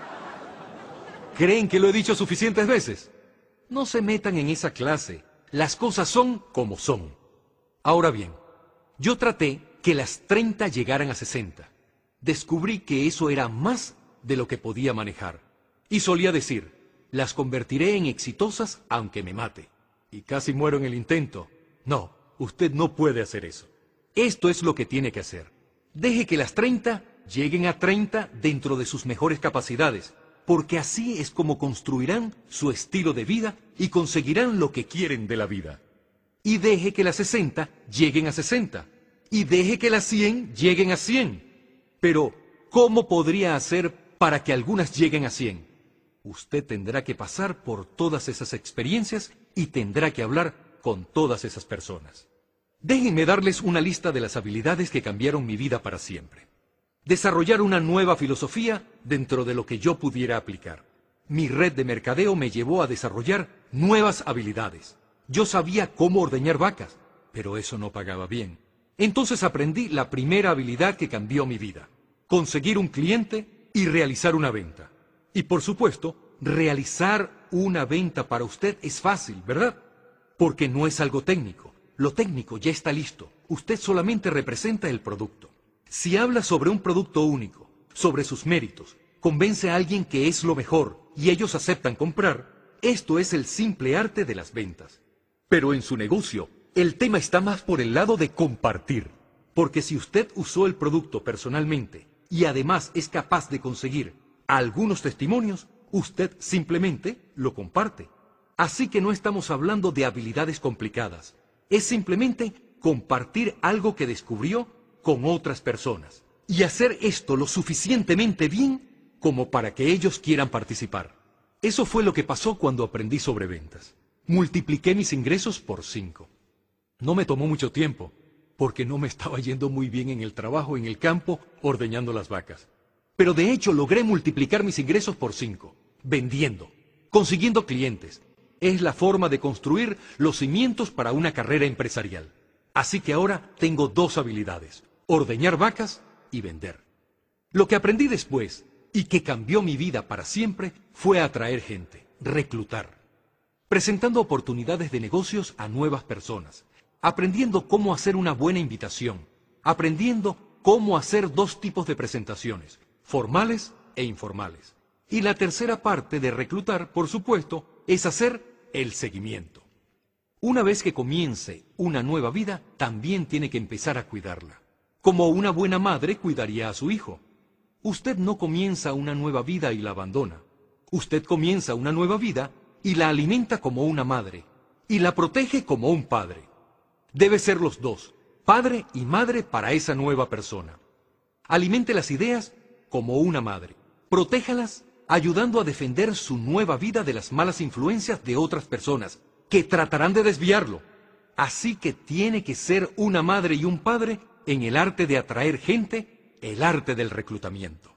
¿Creen que lo he dicho suficientes veces? No se metan en esa clase. Las cosas son como son. Ahora bien, yo traté que las treinta llegaran a sesenta. Descubrí que eso era más de lo que podía manejar. Y solía decir, las convertiré en exitosas aunque me mate. Y casi muero en el intento. No, usted no puede hacer eso. Esto es lo que tiene que hacer. Deje que las treinta lleguen a treinta dentro de sus mejores capacidades, porque así es como construirán su estilo de vida y conseguirán lo que quieren de la vida. Y deje que las sesenta lleguen a sesenta. Y deje que las cien lleguen a cien. Pero, ¿cómo podría hacer para que algunas lleguen a cien? Usted tendrá que pasar por todas esas experiencias y tendrá que hablar con todas esas personas. Déjenme darles una lista de las habilidades que cambiaron mi vida para siempre. Desarrollar una nueva filosofía dentro de lo que yo pudiera aplicar. Mi red de mercadeo me llevó a desarrollar nuevas habilidades. Yo sabía cómo ordeñar vacas, pero eso no pagaba bien. Entonces aprendí la primera habilidad que cambió mi vida. Conseguir un cliente y realizar una venta. Y por supuesto, realizar una venta para usted es fácil, ¿verdad? Porque no es algo técnico. Lo técnico ya está listo. Usted solamente representa el producto. Si habla sobre un producto único, sobre sus méritos, convence a alguien que es lo mejor y ellos aceptan comprar, esto es el simple arte de las ventas. Pero en su negocio, el tema está más por el lado de compartir. Porque si usted usó el producto personalmente y además es capaz de conseguir algunos testimonios, usted simplemente lo comparte. Así que no estamos hablando de habilidades complicadas. Es simplemente compartir algo que descubrió con otras personas. Y hacer esto lo suficientemente bien como para que ellos quieran participar. Eso fue lo que pasó cuando aprendí sobre ventas. Multipliqué mis ingresos por cinco. No me tomó mucho tiempo, porque no me estaba yendo muy bien en el trabajo en el campo ordeñando las vacas. Pero de hecho logré multiplicar mis ingresos por cinco, vendiendo, consiguiendo clientes. Es la forma de construir los cimientos para una carrera empresarial. Así que ahora tengo dos habilidades: ordeñar vacas y vender. Lo que aprendí después, y que cambió mi vida para siempre, fue atraer gente, reclutar, presentando oportunidades de negocios a nuevas personas, aprendiendo cómo hacer una buena invitación, aprendiendo cómo hacer dos tipos de presentaciones, formales e informales. Y la tercera parte de reclutar, por supuesto, es hacer el seguimiento. Una vez que comience una nueva vida, también tiene que empezar a cuidarla. Como una buena madre cuidaría a su hijo. Usted no comienza una nueva vida y la abandona. Usted comienza una nueva vida y la alimenta como una madre, y la protege como un padre. Debe ser los dos, padre y madre para esa nueva persona. Alimente las ideas como una madre. Protéjalas ayudando a defender su nueva vida de las malas influencias de otras personas que tratarán de desviarlo. Así que tiene que ser una madre y un padre en el arte de atraer gente, el arte del reclutamiento.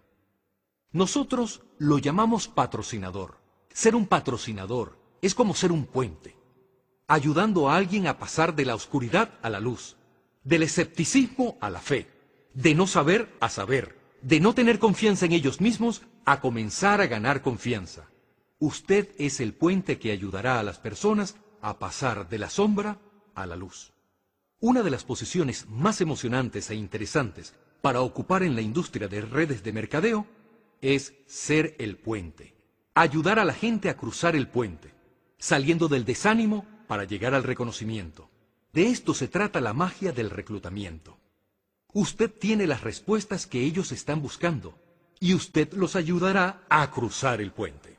Nosotros lo llamamos patrocinador. Ser un patrocinador es como ser un puente, ayudando a alguien a pasar de la oscuridad a la luz, del escepticismo a la fe, de no saber a saber, de no tener confianza en ellos mismos a comenzar a ganar confianza. Usted es el puente que ayudará a las personas a pasar de la sombra a la luz. Una de las posiciones más emocionantes e interesantes para ocupar en la industria de redes de mercadeo es ser el puente. Ayudar a la gente a cruzar el puente, saliendo del desánimo para llegar al reconocimiento. De esto se trata la magia del reclutamiento. Usted tiene las respuestas que ellos están buscando y usted los ayudará a cruzar el puente.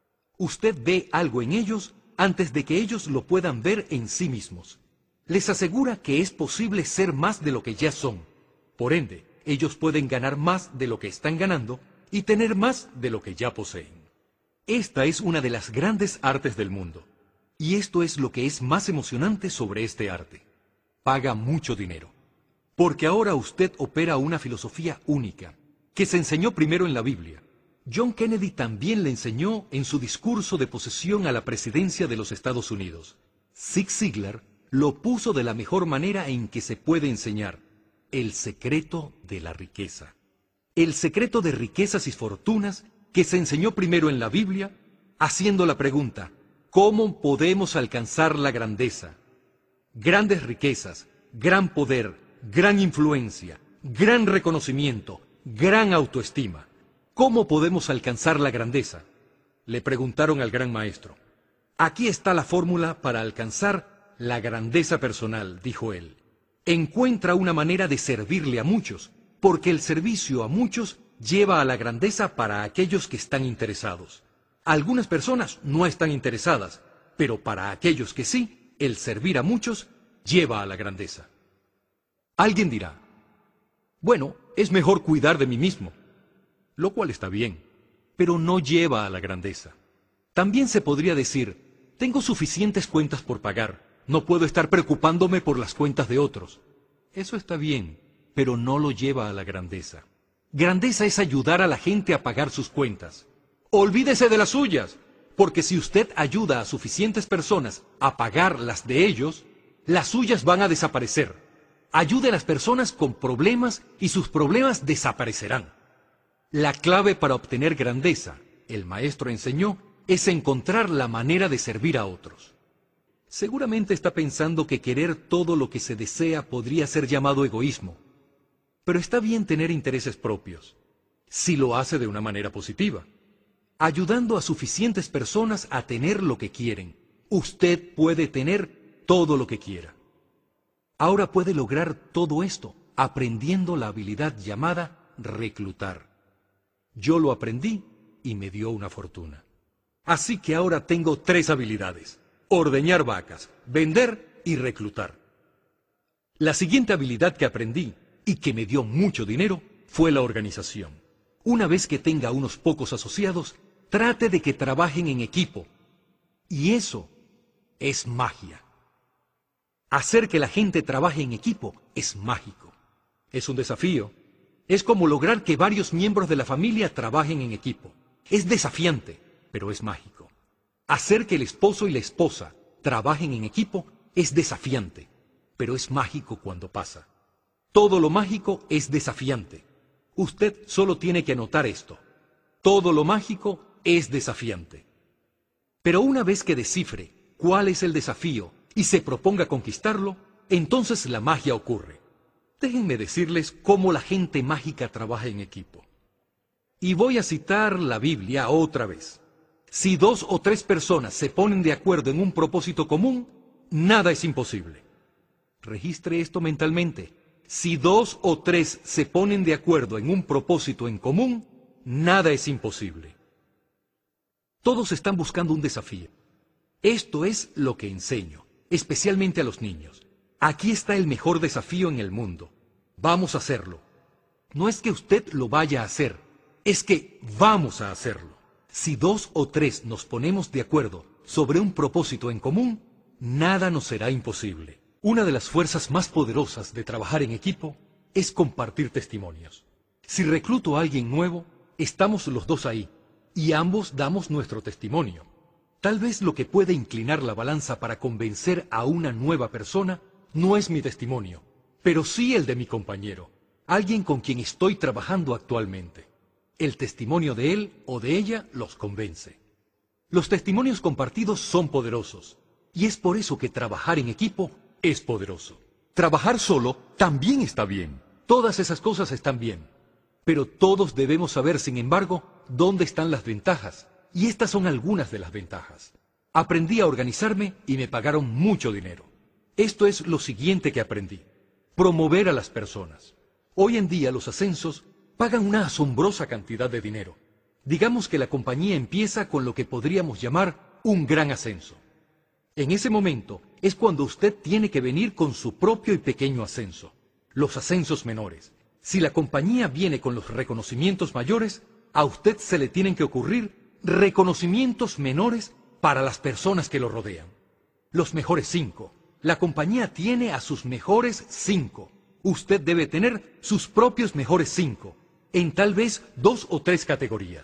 Usted ve algo en ellos antes de que ellos lo puedan ver en sí mismos. Les asegura que es posible ser más de lo que ya son. Por ende, ellos pueden ganar más de lo que están ganando y tener más de lo que ya poseen. Esta es una de las grandes artes del mundo. Y esto es lo que es más emocionante sobre este arte. Paga mucho dinero. Porque ahora usted opera una filosofía única, que se enseñó primero en la Biblia. John Kennedy también le enseñó en su discurso de posesión a la presidencia de los Estados Unidos. Zig Ziglar lo puso de la mejor manera en que se puede enseñar: el secreto de la riqueza. El secreto de riquezas y fortunas que se enseñó primero en la Biblia, haciendo la pregunta: ¿cómo podemos alcanzar la grandeza? Grandes riquezas, gran poder, gran influencia, gran reconocimiento, gran autoestima. ¿Cómo podemos alcanzar la grandeza? Le preguntaron al gran maestro. Aquí está la fórmula para alcanzar la grandeza personal, dijo él. Encuentra una manera de servirle a muchos, porque el servicio a muchos lleva a la grandeza para aquellos que están interesados. Algunas personas no están interesadas, pero para aquellos que sí, el servir a muchos lleva a la grandeza. Alguien dirá: bueno, es mejor cuidar de mí mismo, lo cual está bien, pero no lleva a la grandeza. También se podría decir: tengo suficientes cuentas por pagar, no puedo estar preocupándome por las cuentas de otros. Eso está bien, pero no lo lleva a la grandeza. Grandeza es ayudar a la gente a pagar sus cuentas. Olvídese de las suyas, porque si usted ayuda a suficientes personas a pagar las de ellos, las suyas van a desaparecer. Ayude a las personas con problemas y sus problemas desaparecerán. La clave para obtener grandeza, el maestro enseñó, es encontrar la manera de servir a otros. Seguramente está pensando que querer todo lo que se desea podría ser llamado egoísmo. Pero está bien tener intereses propios, si lo hace de una manera positiva. Ayudando a suficientes personas a tener lo que quieren, usted puede tener todo lo que quiera. Ahora puede lograr todo esto aprendiendo la habilidad llamada reclutar. Yo lo aprendí y me dio una fortuna. Así que ahora tengo tres habilidades: ordeñar vacas, vender y reclutar. La siguiente habilidad que aprendí y que me dio mucho dinero fue la organización. Una vez que tenga unos pocos asociados, trate de que trabajen en equipo. Y eso es magia. Hacer que la gente trabaje en equipo es mágico. Es un desafío. Es como lograr que varios miembros de la familia trabajen en equipo. Es desafiante, pero es mágico. Hacer que el esposo y la esposa trabajen en equipo es desafiante, pero es mágico cuando pasa. Todo lo mágico es desafiante. Usted solo tiene que anotar esto. Todo lo mágico es desafiante. Pero una vez que descifre cuál es el desafío y se proponga conquistarlo, entonces la magia ocurre. Déjenme decirles cómo la gente mágica trabaja en equipo. Y voy a citar la Biblia otra vez. Si dos o tres personas se ponen de acuerdo en un propósito común, nada es imposible. Registre esto mentalmente. Si dos o tres se ponen de acuerdo en un propósito en común, nada es imposible. Todos están buscando un desafío. Esto es lo que enseño, especialmente a los niños. Aquí está el mejor desafío en el mundo. Vamos a hacerlo. No es que usted lo vaya a hacer, es que vamos a hacerlo. Si dos o tres nos ponemos de acuerdo sobre un propósito en común, nada nos será imposible. Una de las fuerzas más poderosas de trabajar en equipo es compartir testimonios. Si recluto a alguien nuevo, estamos los dos ahí, y ambos damos nuestro testimonio. Tal vez lo que puede inclinar la balanza para convencer a una nueva persona no es mi testimonio, pero sí el de mi compañero, alguien con quien estoy trabajando actualmente. El testimonio de él o de ella los convence. Los testimonios compartidos son poderosos, y es por eso que trabajar en equipo es poderoso. Trabajar solo también está bien. Todas esas cosas están bien. Pero todos debemos saber, sin embargo, dónde están las ventajas, y estas son algunas de las ventajas. Aprendí a organizarme y me pagaron mucho dinero. Esto es lo siguiente que aprendí: promover a las personas. Hoy en día los ascensos pagan una asombrosa cantidad de dinero. Digamos que la compañía empieza con lo que podríamos llamar un gran ascenso. En ese momento es cuando usted tiene que venir con su propio y pequeño ascenso, los ascensos menores. Si la compañía viene con los reconocimientos mayores, a usted se le tienen que ocurrir reconocimientos menores para las personas que lo rodean. Los mejores cinco. La compañía tiene a sus mejores cinco. Usted debe tener sus propios mejores cinco, en tal vez dos o tres categorías.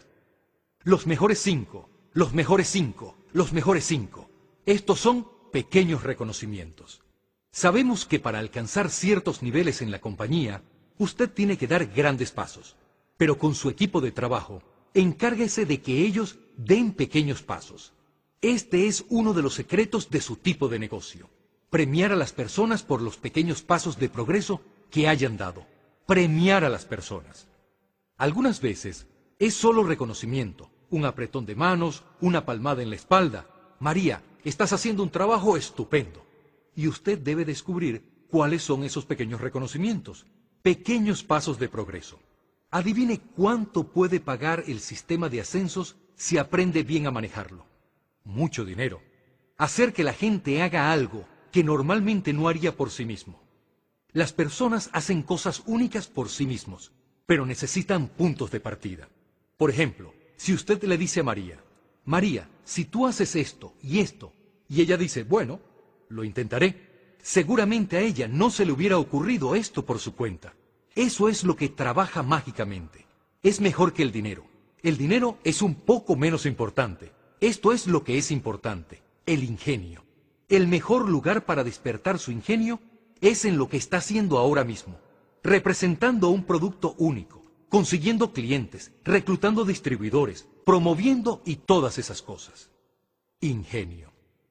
Los mejores cinco, los mejores cinco, los mejores cinco. Estos son pequeños reconocimientos. Sabemos que para alcanzar ciertos niveles en la compañía, usted tiene que dar grandes pasos, pero con su equipo de trabajo, encárguese de que ellos den pequeños pasos. Este es uno de los secretos de su tipo de negocio. Premiar a las personas por los pequeños pasos de progreso que hayan dado. Premiar a las personas. Algunas veces es solo reconocimiento, un apretón de manos, una palmada en la espalda. María, estás haciendo un trabajo estupendo. Y usted debe descubrir cuáles son esos pequeños reconocimientos, pequeños pasos de progreso. Adivine cuánto puede pagar el sistema de ascensos si aprende bien a manejarlo. Mucho dinero. Hacer que la gente haga algo que normalmente no haría por sí mismo. Las personas hacen cosas únicas por sí mismos, pero necesitan puntos de partida. Por ejemplo, si usted le dice a María, María, si tú haces esto y esto, y ella dice, bueno, lo intentaré, seguramente a ella no se le hubiera ocurrido esto por su cuenta. Eso es lo que trabaja mágicamente. Es mejor que el dinero. El dinero es un poco menos importante. Esto es lo que es importante, el ingenio. El mejor lugar para despertar su ingenio es en lo que está haciendo ahora mismo, representando un producto único, consiguiendo clientes, reclutando distribuidores, promoviendo y todas esas cosas. Ingenio.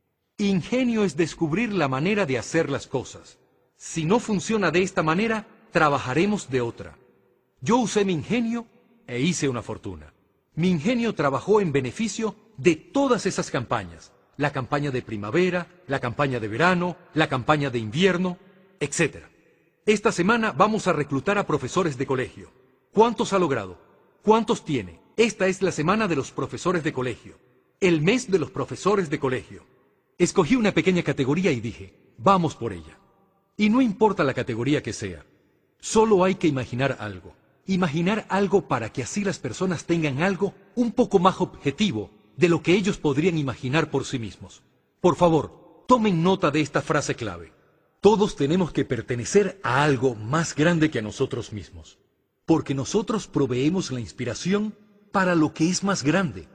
Ingenio es descubrir la manera de hacer las cosas. Si no funciona de esta manera, trabajaremos de otra. Yo usé mi ingenio e hice una fortuna. Mi ingenio trabajó en beneficio de todas esas campañas. La campaña de primavera, la campaña de verano, la campaña de invierno, etcétera. Esta semana vamos a reclutar a profesores de colegio. ¿Cuántos ha logrado? ¿Cuántos tiene? Esta es la semana de los profesores de colegio. El mes de los profesores de colegio. Escogí una pequeña categoría y dije, vamos por ella. Y no importa la categoría que sea. Solo hay que imaginar algo. Imaginar algo para que así las personas tengan algo un poco más objetivo de lo que ellos podrían imaginar por sí mismos. Por favor, tomen nota de esta frase clave. Todos tenemos que pertenecer a algo más grande que a nosotros mismos, porque nosotros proveemos la inspiración para lo que es más grande,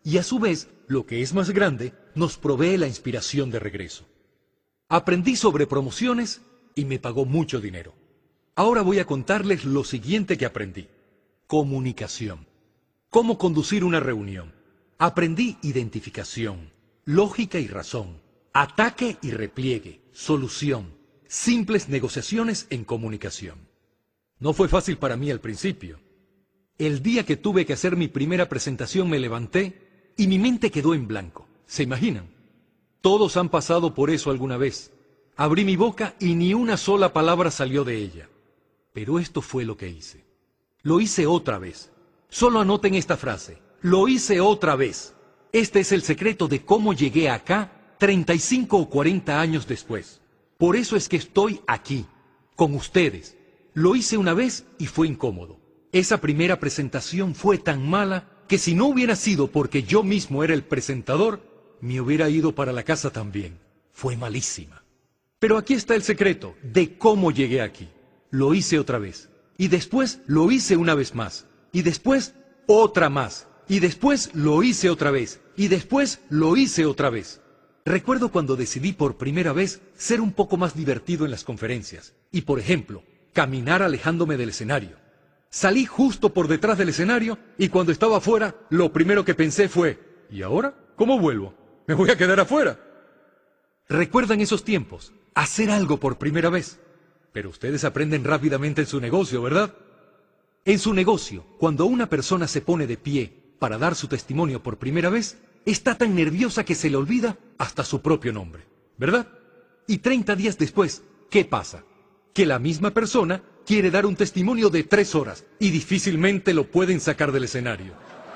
Y a su vez, lo que es más grande, nos provee la inspiración de regreso. Aprendí sobre promociones y me pagó mucho dinero. Ahora voy a contarles lo siguiente que aprendí. Comunicación. Cómo conducir una reunión. Aprendí identificación, lógica y razón, ataque y repliegue, solución, simples negociaciones en comunicación. No fue fácil para mí al principio. El día que tuve que hacer mi primera presentación me levanté y mi mente quedó en blanco. ¿Se imaginan? Todos han pasado por eso alguna vez. Abrí mi boca y ni una sola palabra salió de ella. Pero esto fue lo que hice. Lo hice otra vez. Solo anoten esta frase. Lo hice otra vez. Este es el secreto de cómo llegué acá treinta y cinco o cuarenta años después. Por eso es que estoy aquí, con ustedes. Lo hice una vez y fue incómodo. Esa primera presentación fue tan mala que si no hubiera sido porque yo mismo era el presentador, me hubiera ido para la casa también. Fue malísima. Pero aquí está el secreto de cómo llegué aquí. Lo hice otra vez. Y después lo hice una vez más. Y después otra más. Y después lo hice otra vez. Y después lo hice otra vez. Recuerdo cuando decidí por primera vez ser un poco más divertido en las conferencias. Y por ejemplo, caminar alejándome del escenario. Salí justo por detrás del escenario y cuando estaba afuera, lo primero que pensé fue, ¿y ahora? ¿Cómo vuelvo? ¿Me voy a quedar afuera? ¿Recuerdan esos tiempos? Hacer algo por primera vez. Pero ustedes aprenden rápidamente en su negocio, ¿verdad? En su negocio, cuando una persona se pone de pie para dar su testimonio por primera vez, está tan nerviosa que se le olvida hasta su propio nombre, ¿verdad? Y treinta días después, ¿qué pasa? Que la misma persona quiere dar un testimonio de tres horas y difícilmente lo pueden sacar del escenario.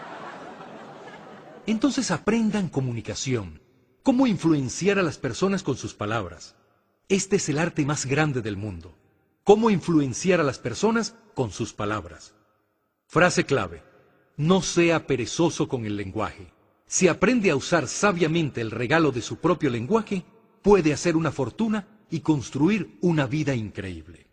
Entonces aprendan comunicación, cómo influenciar a las personas con sus palabras. Este es el arte más grande del mundo. Cómo influenciar a las personas con sus palabras. Frase clave. No sea perezoso con el lenguaje. Si aprende a usar sabiamente el regalo de su propio lenguaje, puede hacer una fortuna y construir una vida increíble.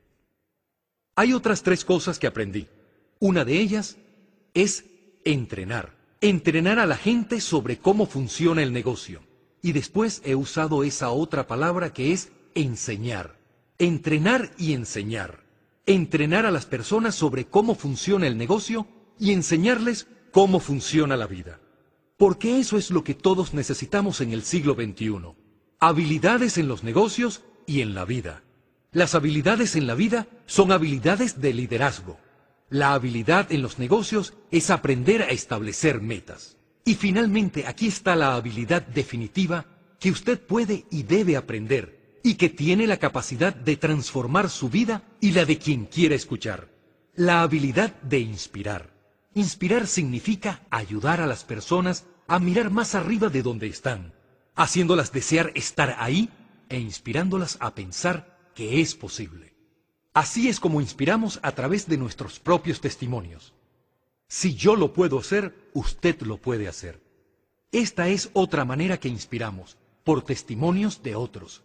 Hay otras tres cosas que aprendí. Una de ellas es entrenar. Entrenar a la gente sobre cómo funciona el negocio. Y después he usado esa otra palabra que es enseñar. Entrenar y enseñar. Entrenar a las personas sobre cómo funciona el negocio y enseñarles cómo funciona la vida. Porque eso es lo que todos necesitamos en el siglo veintiuno. Habilidades en los negocios y en la vida. Las habilidades en la vida son habilidades de liderazgo. La habilidad en los negocios es aprender a establecer metas. Y finalmente aquí está la habilidad definitiva que usted puede y debe aprender y que tiene la capacidad de transformar su vida y la de quien quiera escuchar. La habilidad de inspirar. Inspirar significa ayudar a las personas a mirar más arriba de donde están, haciéndolas desear estar ahí e inspirándolas a pensar que es posible. Así es como inspiramos a través de nuestros propios testimonios. Si yo lo puedo hacer, usted lo puede hacer. Esta es otra manera que inspiramos, por testimonios de otros.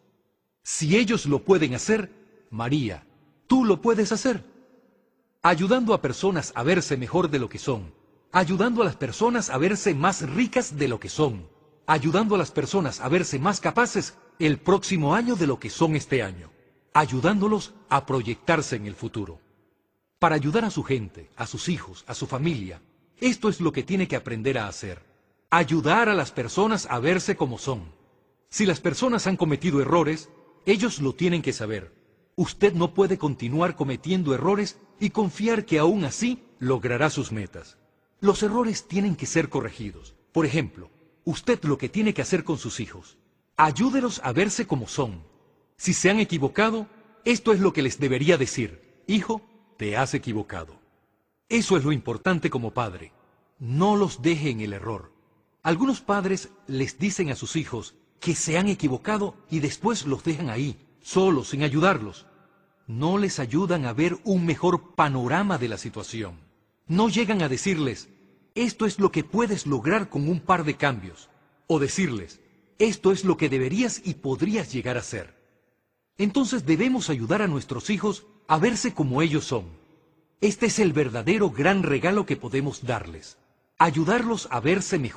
Si ellos lo pueden hacer, María, tú lo puedes hacer. Ayudando a personas a verse mejor de lo que son, ayudando a las personas a verse más ricas de lo que son, ayudando a las personas a verse más capaces el próximo año de lo que son este año, ayudándolos a proyectarse en el futuro. Para ayudar a su gente, a sus hijos, a su familia, esto es lo que tiene que aprender a hacer. Ayudar a las personas a verse como son. Si las personas han cometido errores, ellos lo tienen que saber. Usted no puede continuar cometiendo errores y confiar que aún así logrará sus metas. Los errores tienen que ser corregidos. Por ejemplo, usted lo que tiene que hacer con sus hijos, ayúdelos a verse como son. Si se han equivocado, esto es lo que les debería decir. Hijo, te has equivocado. Eso es lo importante como padre. No los deje en el error. Algunos padres les dicen a sus hijos que se han equivocado y después los dejan ahí, solos, sin ayudarlos. No les ayudan a ver un mejor panorama de la situación. No llegan a decirles, esto es lo que puedes lograr con un par de cambios. O decirles, esto es lo que deberías y podrías llegar a ser. Entonces debemos ayudar a nuestros hijos a verse como ellos son. Este es el verdadero gran regalo que podemos darles. Ayudarlos a verse mejor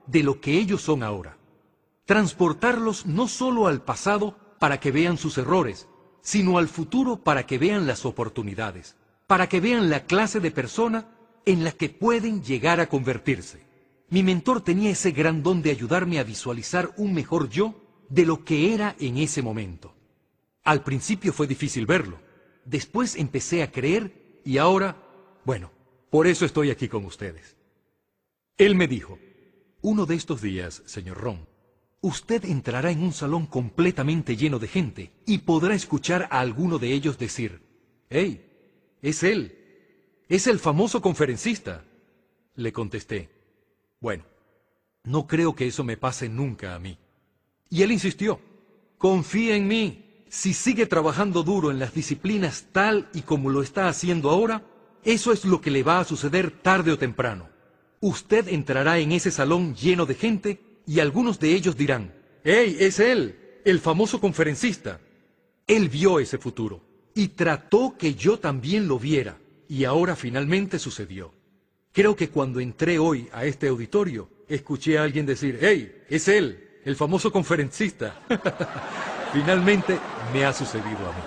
de lo que ellos son ahora. Transportarlos no solo al pasado para que vean sus errores, sino al futuro para que vean las oportunidades, para que vean la clase de persona en la que pueden llegar a convertirse. Mi mentor tenía ese gran don de ayudarme a visualizar un mejor yo de lo que era en ese momento. Al principio fue difícil verlo, después empecé a creer y ahora, bueno, por eso estoy aquí con ustedes. Él me dijo, uno de estos días, señor Ron, usted entrará en un salón completamente lleno de gente y podrá escuchar a alguno de ellos decir, «¡Hey! Es él. Es el famoso conferencista». Le contesté, «Bueno, no creo que eso me pase nunca a mí». Y él insistió, «Confía en mí. Si sigue trabajando duro en las disciplinas tal y como lo está haciendo ahora, eso es lo que le va a suceder tarde o temprano. Usted entrará en ese salón lleno de gente y algunos de ellos dirán, «¡Hey! Es él, el famoso conferencista». Él vio ese futuro y trató que yo también lo viera, y ahora finalmente sucedió. Creo que cuando entré hoy a este auditorio, escuché a alguien decir, «¡Hey! Es él, el famoso conferencista». Finalmente me ha sucedido a mí.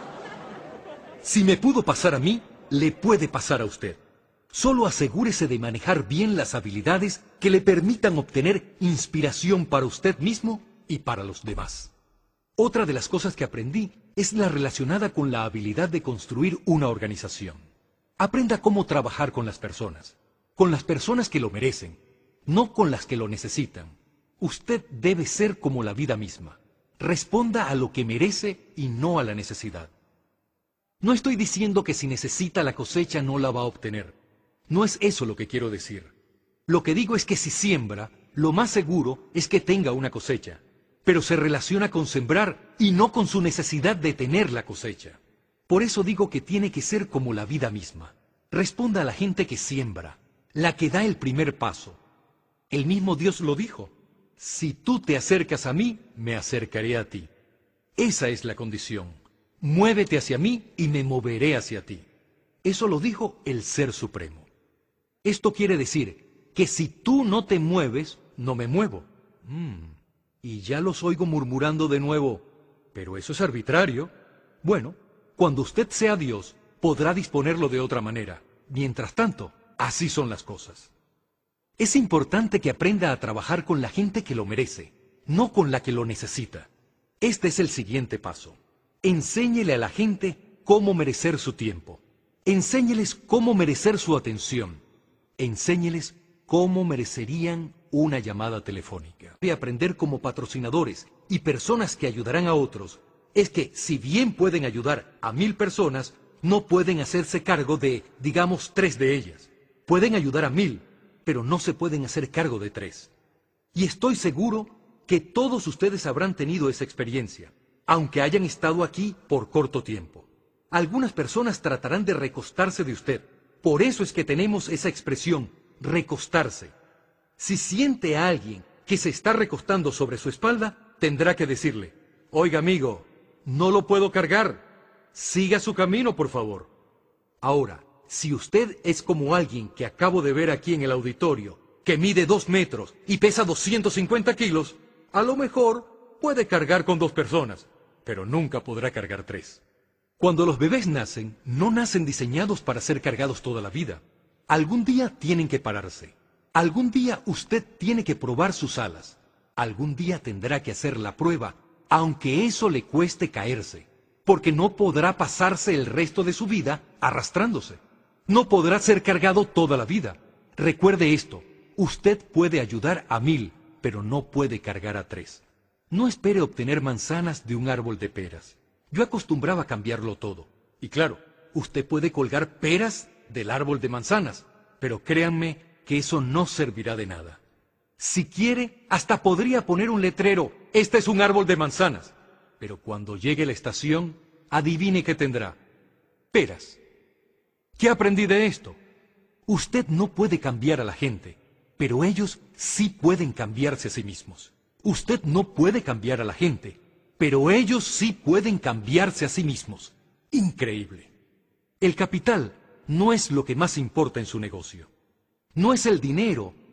Si me pudo pasar a mí, le puede pasar a usted. Solo asegúrese de manejar bien las habilidades que le permitan obtener inspiración para usted mismo y para los demás. Otra de las cosas que aprendí es la relacionada con la habilidad de construir una organización. Aprenda cómo trabajar con las personas, con las personas que lo merecen, no con las que lo necesitan. Usted debe ser como la vida misma. Responda a lo que merece y no a la necesidad. No estoy diciendo que si necesita la cosecha no la va a obtener. No es eso lo que quiero decir. Lo que digo es que si siembra, lo más seguro es que tenga una cosecha, pero se relaciona con sembrar y no con su necesidad de tener la cosecha. Por eso digo que tiene que ser como la vida misma. Responda a la gente que siembra, la que da el primer paso. El mismo Dios lo dijo. Si tú te acercas a mí, me acercaré a ti. Esa es la condición. Muévete hacia mí y me moveré hacia ti. Eso lo dijo el Ser Supremo. Esto quiere decir que si tú no te mueves, no me muevo. Mm, y ya los oigo murmurando de nuevo, pero eso es arbitrario. Bueno, cuando usted sea Dios, podrá disponerlo de otra manera. Mientras tanto, así son las cosas. Es importante que aprenda a trabajar con la gente que lo merece, no con la que lo necesita. Este es el siguiente paso. Enséñele a la gente cómo merecer su tiempo. Enséñeles cómo merecer su atención. Enséñeles cómo merecerían una llamada telefónica. De aprender como patrocinadores y personas que ayudarán a otros, es que si bien pueden ayudar a mil personas, no pueden hacerse cargo de, digamos, tres de ellas. Pueden ayudar a mil, pero no se pueden hacer cargo de tres. Y estoy seguro que todos ustedes habrán tenido esa experiencia, aunque hayan estado aquí por corto tiempo. Algunas personas tratarán de recostarse de usted. Por eso es que tenemos esa expresión, recostarse. Si siente a alguien que se está recostando sobre su espalda, tendrá que decirle, «Oiga, amigo, no lo puedo cargar. Siga su camino, por favor». Ahora, si usted es como alguien que acabo de ver aquí en el auditorio, que mide dos metros y pesa doscientos cincuenta kilos, a lo mejor puede cargar con dos personas, pero nunca podrá cargar tres. Cuando los bebés nacen, no nacen diseñados para ser cargados toda la vida. Algún día tienen que pararse. Algún día usted tiene que probar sus alas. Algún día tendrá que hacer la prueba, aunque eso le cueste caerse, porque no podrá pasarse el resto de su vida arrastrándose. No podrá ser cargado toda la vida. Recuerde esto, usted puede ayudar a mil, pero no puede cargar a tres. No espere obtener manzanas de un árbol de peras. Yo acostumbraba a cambiarlo todo. Y claro, usted puede colgar peras del árbol de manzanas, pero créanme que eso no servirá de nada. Si quiere, hasta podría poner un letrero, «Este es un árbol de manzanas». Pero cuando llegue la estación, adivine qué tendrá. Peras. ¿Qué aprendí de esto? Usted no puede cambiar a la gente, pero ellos sí pueden cambiarse a sí mismos. Usted no puede cambiar a la gente, pero ellos sí pueden cambiarse a sí mismos. Increíble. El capital no es lo que más importa en su negocio. No es el dinero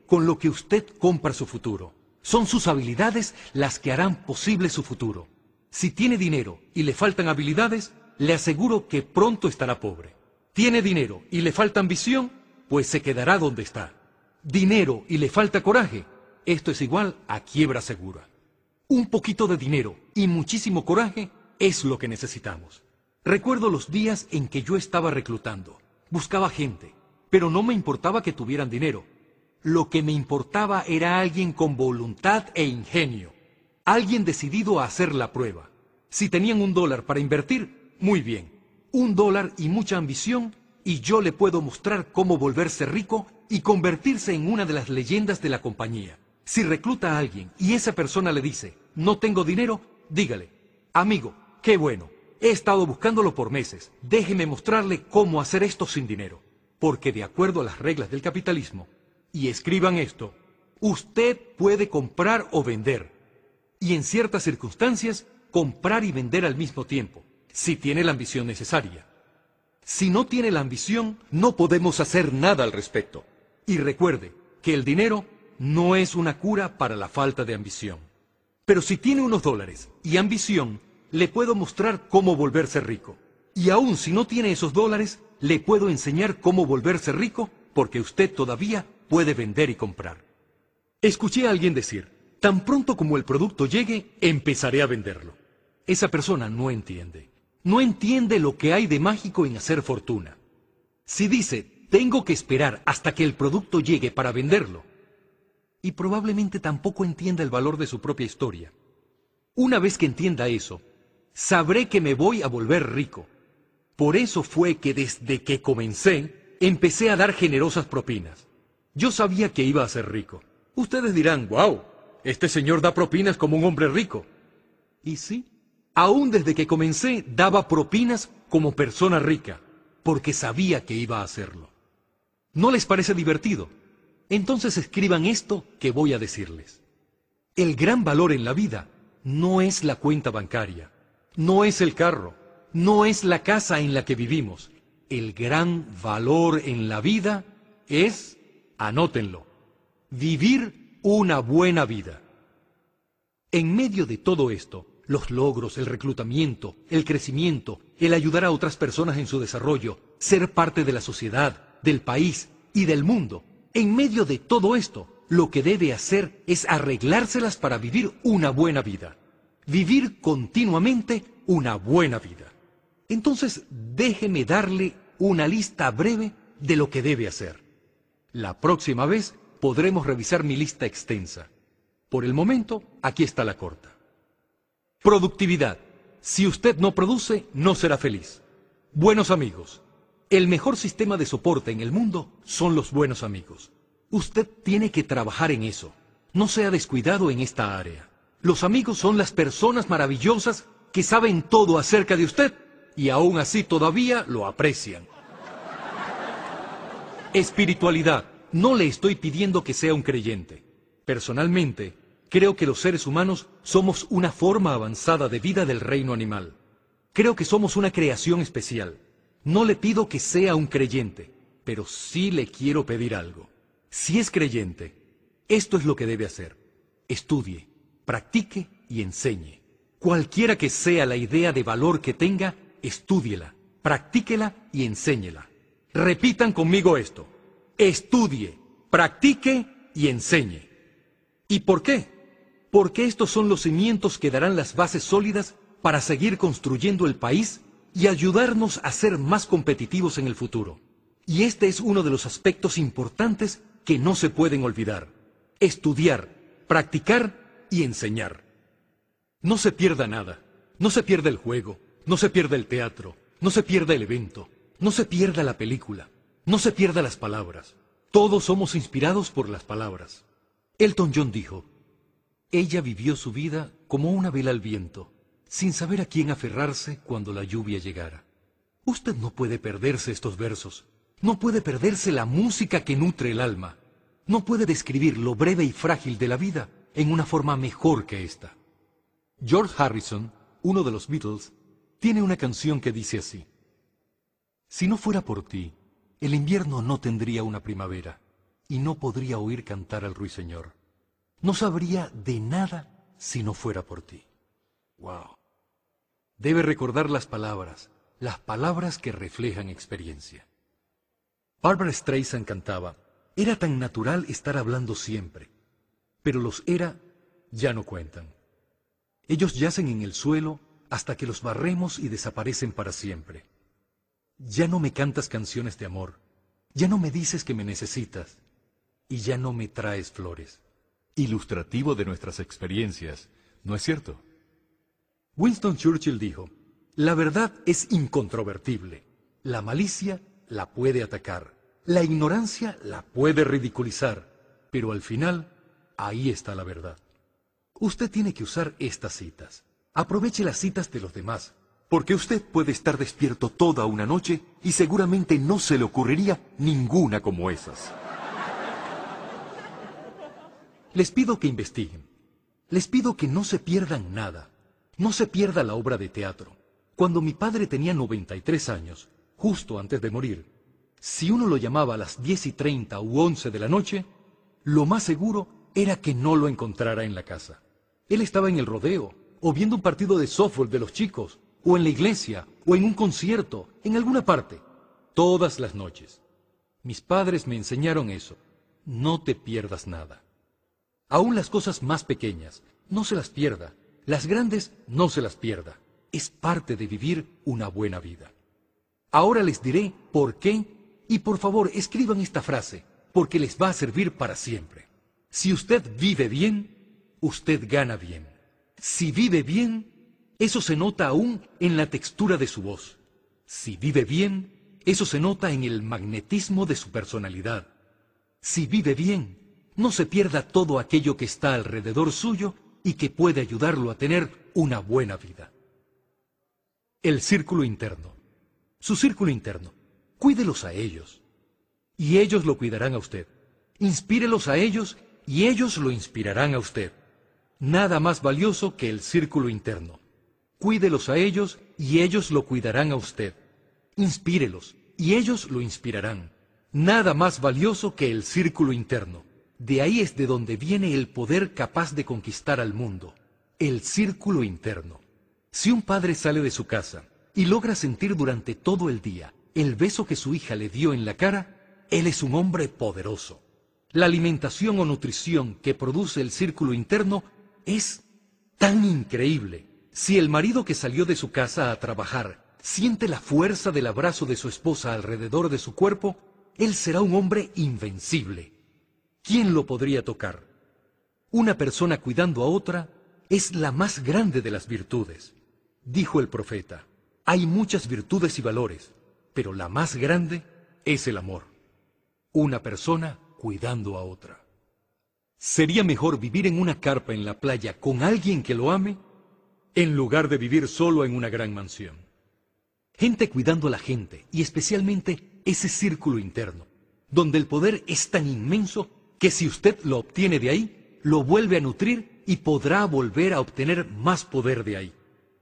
con lo que usted compra su futuro. Son sus habilidades las que harán posible su futuro. Si tiene dinero y le faltan habilidades, le aseguro que pronto estará pobre. Tiene dinero y le falta ambición, pues se quedará donde está. Dinero y le falta coraje, esto es igual a quiebra segura. Un poquito de dinero y muchísimo coraje es lo que necesitamos. Recuerdo los días en que yo estaba reclutando. Buscaba gente, pero no me importaba que tuvieran dinero. Lo que me importaba era alguien con voluntad e ingenio. Alguien decidido a hacer la prueba. Si tenían un dólar para invertir, muy bien. Un dólar y mucha ambición, y yo le puedo mostrar cómo volverse rico y convertirse en una de las leyendas de la compañía. Si recluta a alguien y esa persona le dice, no tengo dinero, dígale, amigo, qué bueno, he estado buscándolo por meses, déjeme mostrarle cómo hacer esto sin dinero. Porque de acuerdo a las reglas del capitalismo, y escriban esto, usted puede comprar o vender, y en ciertas circunstancias, comprar y vender al mismo tiempo, si tiene la ambición necesaria. Si no tiene la ambición, no podemos hacer nada al respecto. Y recuerde que el dinero no es una cura para la falta de ambición. Pero si tiene unos dólares y ambición, le puedo mostrar cómo volverse rico. Y aun si no tiene esos dólares, le puedo enseñar cómo volverse rico, porque usted todavía puede vender y comprar. Escuché a alguien decir, tan pronto como el producto llegue, empezaré a venderlo. Esa persona no entiende. No entiende lo que hay de mágico en hacer fortuna. Si dice, tengo que esperar hasta que el producto llegue para venderlo, y probablemente tampoco entienda el valor de su propia historia. Una vez que entienda eso, sabré que me voy a volver rico. Por eso fue que desde que comencé, empecé a dar generosas propinas. Yo sabía que iba a ser rico. Ustedes dirán, wow, este señor da propinas como un hombre rico. Y sí, aún desde que comencé, daba propinas como persona rica, porque sabía que iba a hacerlo. ¿No les parece divertido? Entonces escriban esto que voy a decirles. El gran valor en la vida no es la cuenta bancaria, no es el carro, no es la casa en la que vivimos. El gran valor en la vida es, anótenlo, vivir una buena vida. En medio de todo esto, los logros, el reclutamiento, el crecimiento, el ayudar a otras personas en su desarrollo, ser parte de la sociedad, del país y del mundo, en medio de todo esto, lo que debe hacer es arreglárselas para vivir una buena vida. Vivir continuamente una buena vida. Entonces, déjeme darle una lista breve de lo que debe hacer. La próxima vez podremos revisar mi lista extensa. Por el momento, aquí está la corta. Productividad. Si usted no produce, no será feliz. Buenos amigos. El mejor sistema de soporte en el mundo son los buenos amigos. Usted tiene que trabajar en eso. No sea descuidado en esta área. Los amigos son las personas maravillosas que saben todo acerca de usted y aún así todavía lo aprecian. Espiritualidad. No le estoy pidiendo que sea un creyente. Personalmente, creo que los seres humanos somos una forma avanzada de vida del reino animal. Creo que somos una creación especial. No le pido que sea un creyente, pero sí le quiero pedir algo. Si es creyente, esto es lo que debe hacer. Estudie, practique y enseñe. Cualquiera que sea la idea de valor que tenga, estúdiela, practíquela y enséñela. Repitan conmigo esto. Estudie, practique y enseñe. ¿Y por qué? Porque estos son los cimientos que darán las bases sólidas para seguir construyendo el país y ayudarnos a ser más competitivos en el futuro. Y este es uno de los aspectos importantes que no se pueden olvidar. Estudiar, practicar y enseñar. No se pierda nada. No se pierda el juego, no se pierda el teatro, no se pierda el evento, no se pierda la película, no se pierda las palabras. Todos somos inspirados por las palabras. Elton John dijo, ella vivió su vida como una vela al viento, sin saber a quién aferrarse cuando la lluvia llegara. Usted no puede perderse estos versos, no puede perderse la música que nutre el alma, no puede describir lo breve y frágil de la vida en una forma mejor que esta. George Harrison, uno de los Beatles, tiene una canción que dice así: si no fuera por ti, el invierno no tendría una primavera, y no podría oír cantar al ruiseñor. No sabría de nada si no fuera por ti. ¡Wow! Debe recordar las palabras, las palabras que reflejan experiencia. Barbra Streisand cantaba, era tan natural estar hablando siempre, pero los era ya no cuentan. Ellos yacen en el suelo hasta que los barremos y desaparecen para siempre. Ya no me cantas canciones de amor, ya no me dices que me necesitas, y ya no me traes flores. Ilustrativo de nuestras experiencias, ¿no es cierto? Winston Churchill dijo, la verdad es incontrovertible, la malicia la puede atacar, la ignorancia la puede ridiculizar, pero al final, ahí está la verdad. Usted tiene que usar estas citas. Aproveche las citas de los demás, porque usted puede estar despierto toda una noche y seguramente no se le ocurriría ninguna como esas. Les pido que investiguen. Les pido que no se pierdan nada. No se pierda la obra de teatro. Cuando mi padre tenía noventa y tres años, justo antes de morir, si uno lo llamaba a las diez y treinta u once de la noche, lo más seguro era que no lo encontrara en la casa. Él estaba en el rodeo, o viendo un partido de softball de los chicos, o en la iglesia, o en un concierto, en alguna parte, todas las noches. Mis padres me enseñaron eso. No te pierdas nada. Aún las cosas más pequeñas, no se las pierda. Las grandes, no se las pierda. Es parte de vivir una buena vida. Ahora les diré por qué, y por favor escriban esta frase, porque les va a servir para siempre. Si usted vive bien, usted gana bien. Si vive bien, eso se nota aún en la textura de su voz. Si vive bien, eso se nota en el magnetismo de su personalidad. Si vive bien, no se pierda todo aquello que está alrededor suyo y que puede ayudarlo a tener una buena vida. El círculo interno. Su círculo interno. Cuídelos a ellos. Y ellos lo cuidarán a usted. Inspírelos a ellos y ellos lo inspirarán a usted. Nada más valioso que el círculo interno. Cuídelos a ellos y ellos lo cuidarán a usted. Inspírelos y ellos lo inspirarán. Nada más valioso que el círculo interno. De ahí es de donde viene el poder capaz de conquistar al mundo. El círculo interno. Si un padre sale de su casa y logra sentir durante todo el día el beso que su hija le dio en la cara, él es un hombre poderoso. La alimentación o nutrición que produce el círculo interno es tan increíble. Si el marido que salió de su casa a trabajar siente la fuerza del abrazo de su esposa alrededor de su cuerpo, él será un hombre invencible. ¿Quién lo podría tocar? Una persona cuidando a otra es la más grande de las virtudes. Dijo el profeta, hay muchas virtudes y valores, pero la más grande es el amor. Una persona cuidando a otra. ¿Sería mejor vivir en una carpa en la playa con alguien que lo ame, en lugar de vivir solo en una gran mansión? Gente cuidando a la gente, y especialmente ese círculo interno, donde el poder es tan inmenso que si usted lo obtiene de ahí, lo vuelve a nutrir y podrá volver a obtener más poder de ahí.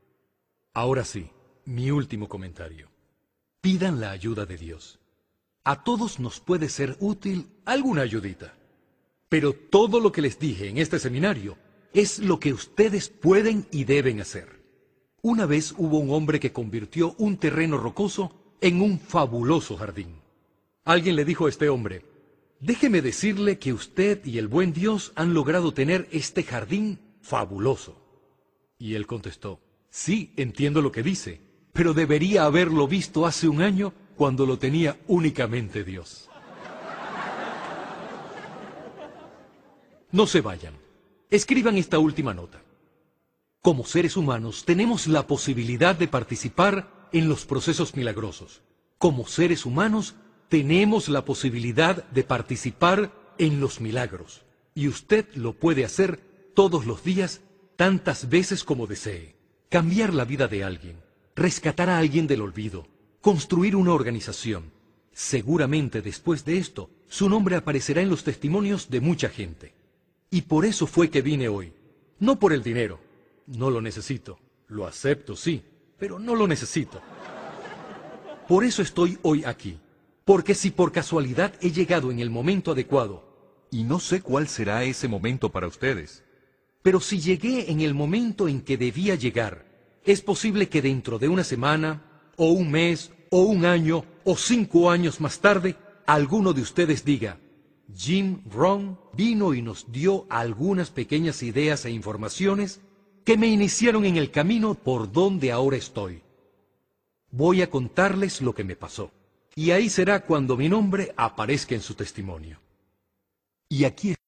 Ahora sí, mi último comentario. Pidan la ayuda de Dios. A todos nos puede ser útil alguna ayudita. Pero todo lo que les dije en este seminario es lo que ustedes pueden y deben hacer. Una vez hubo un hombre que convirtió un terreno rocoso en un fabuloso jardín. Alguien le dijo a este hombre, déjeme decirle que usted y el buen Dios han logrado tener este jardín fabuloso. Y él contestó, sí, entiendo lo que dice, pero debería haberlo visto hace un año cuando lo tenía únicamente Dios. No se vayan. Escriban esta última nota. Como seres humanos tenemos la posibilidad de participar en los procesos milagrosos. Como seres humanos tenemos la posibilidad de participar en los milagros. Y usted lo puede hacer todos los días, tantas veces como desee. Cambiar la vida de alguien, rescatar a alguien del olvido, construir una organización. Seguramente después de esto, su nombre aparecerá en los testimonios de mucha gente. Y por eso fue que vine hoy. No por el dinero. No lo necesito. Lo acepto, sí, pero no lo necesito. Por eso estoy hoy aquí. Porque si por casualidad he llegado en el momento adecuado, Y no sé cuál será ese momento para ustedes. pero si llegué en el momento en que debía llegar, es posible que dentro de una semana, o un mes, o un año, o cinco años más tarde, alguno de ustedes diga, Jim Rohn vino y nos dio algunas pequeñas ideas e informaciones que me iniciaron en el camino por donde ahora estoy. Voy a contarles lo que me pasó, y ahí será cuando mi nombre aparezca en su testimonio. Y aquí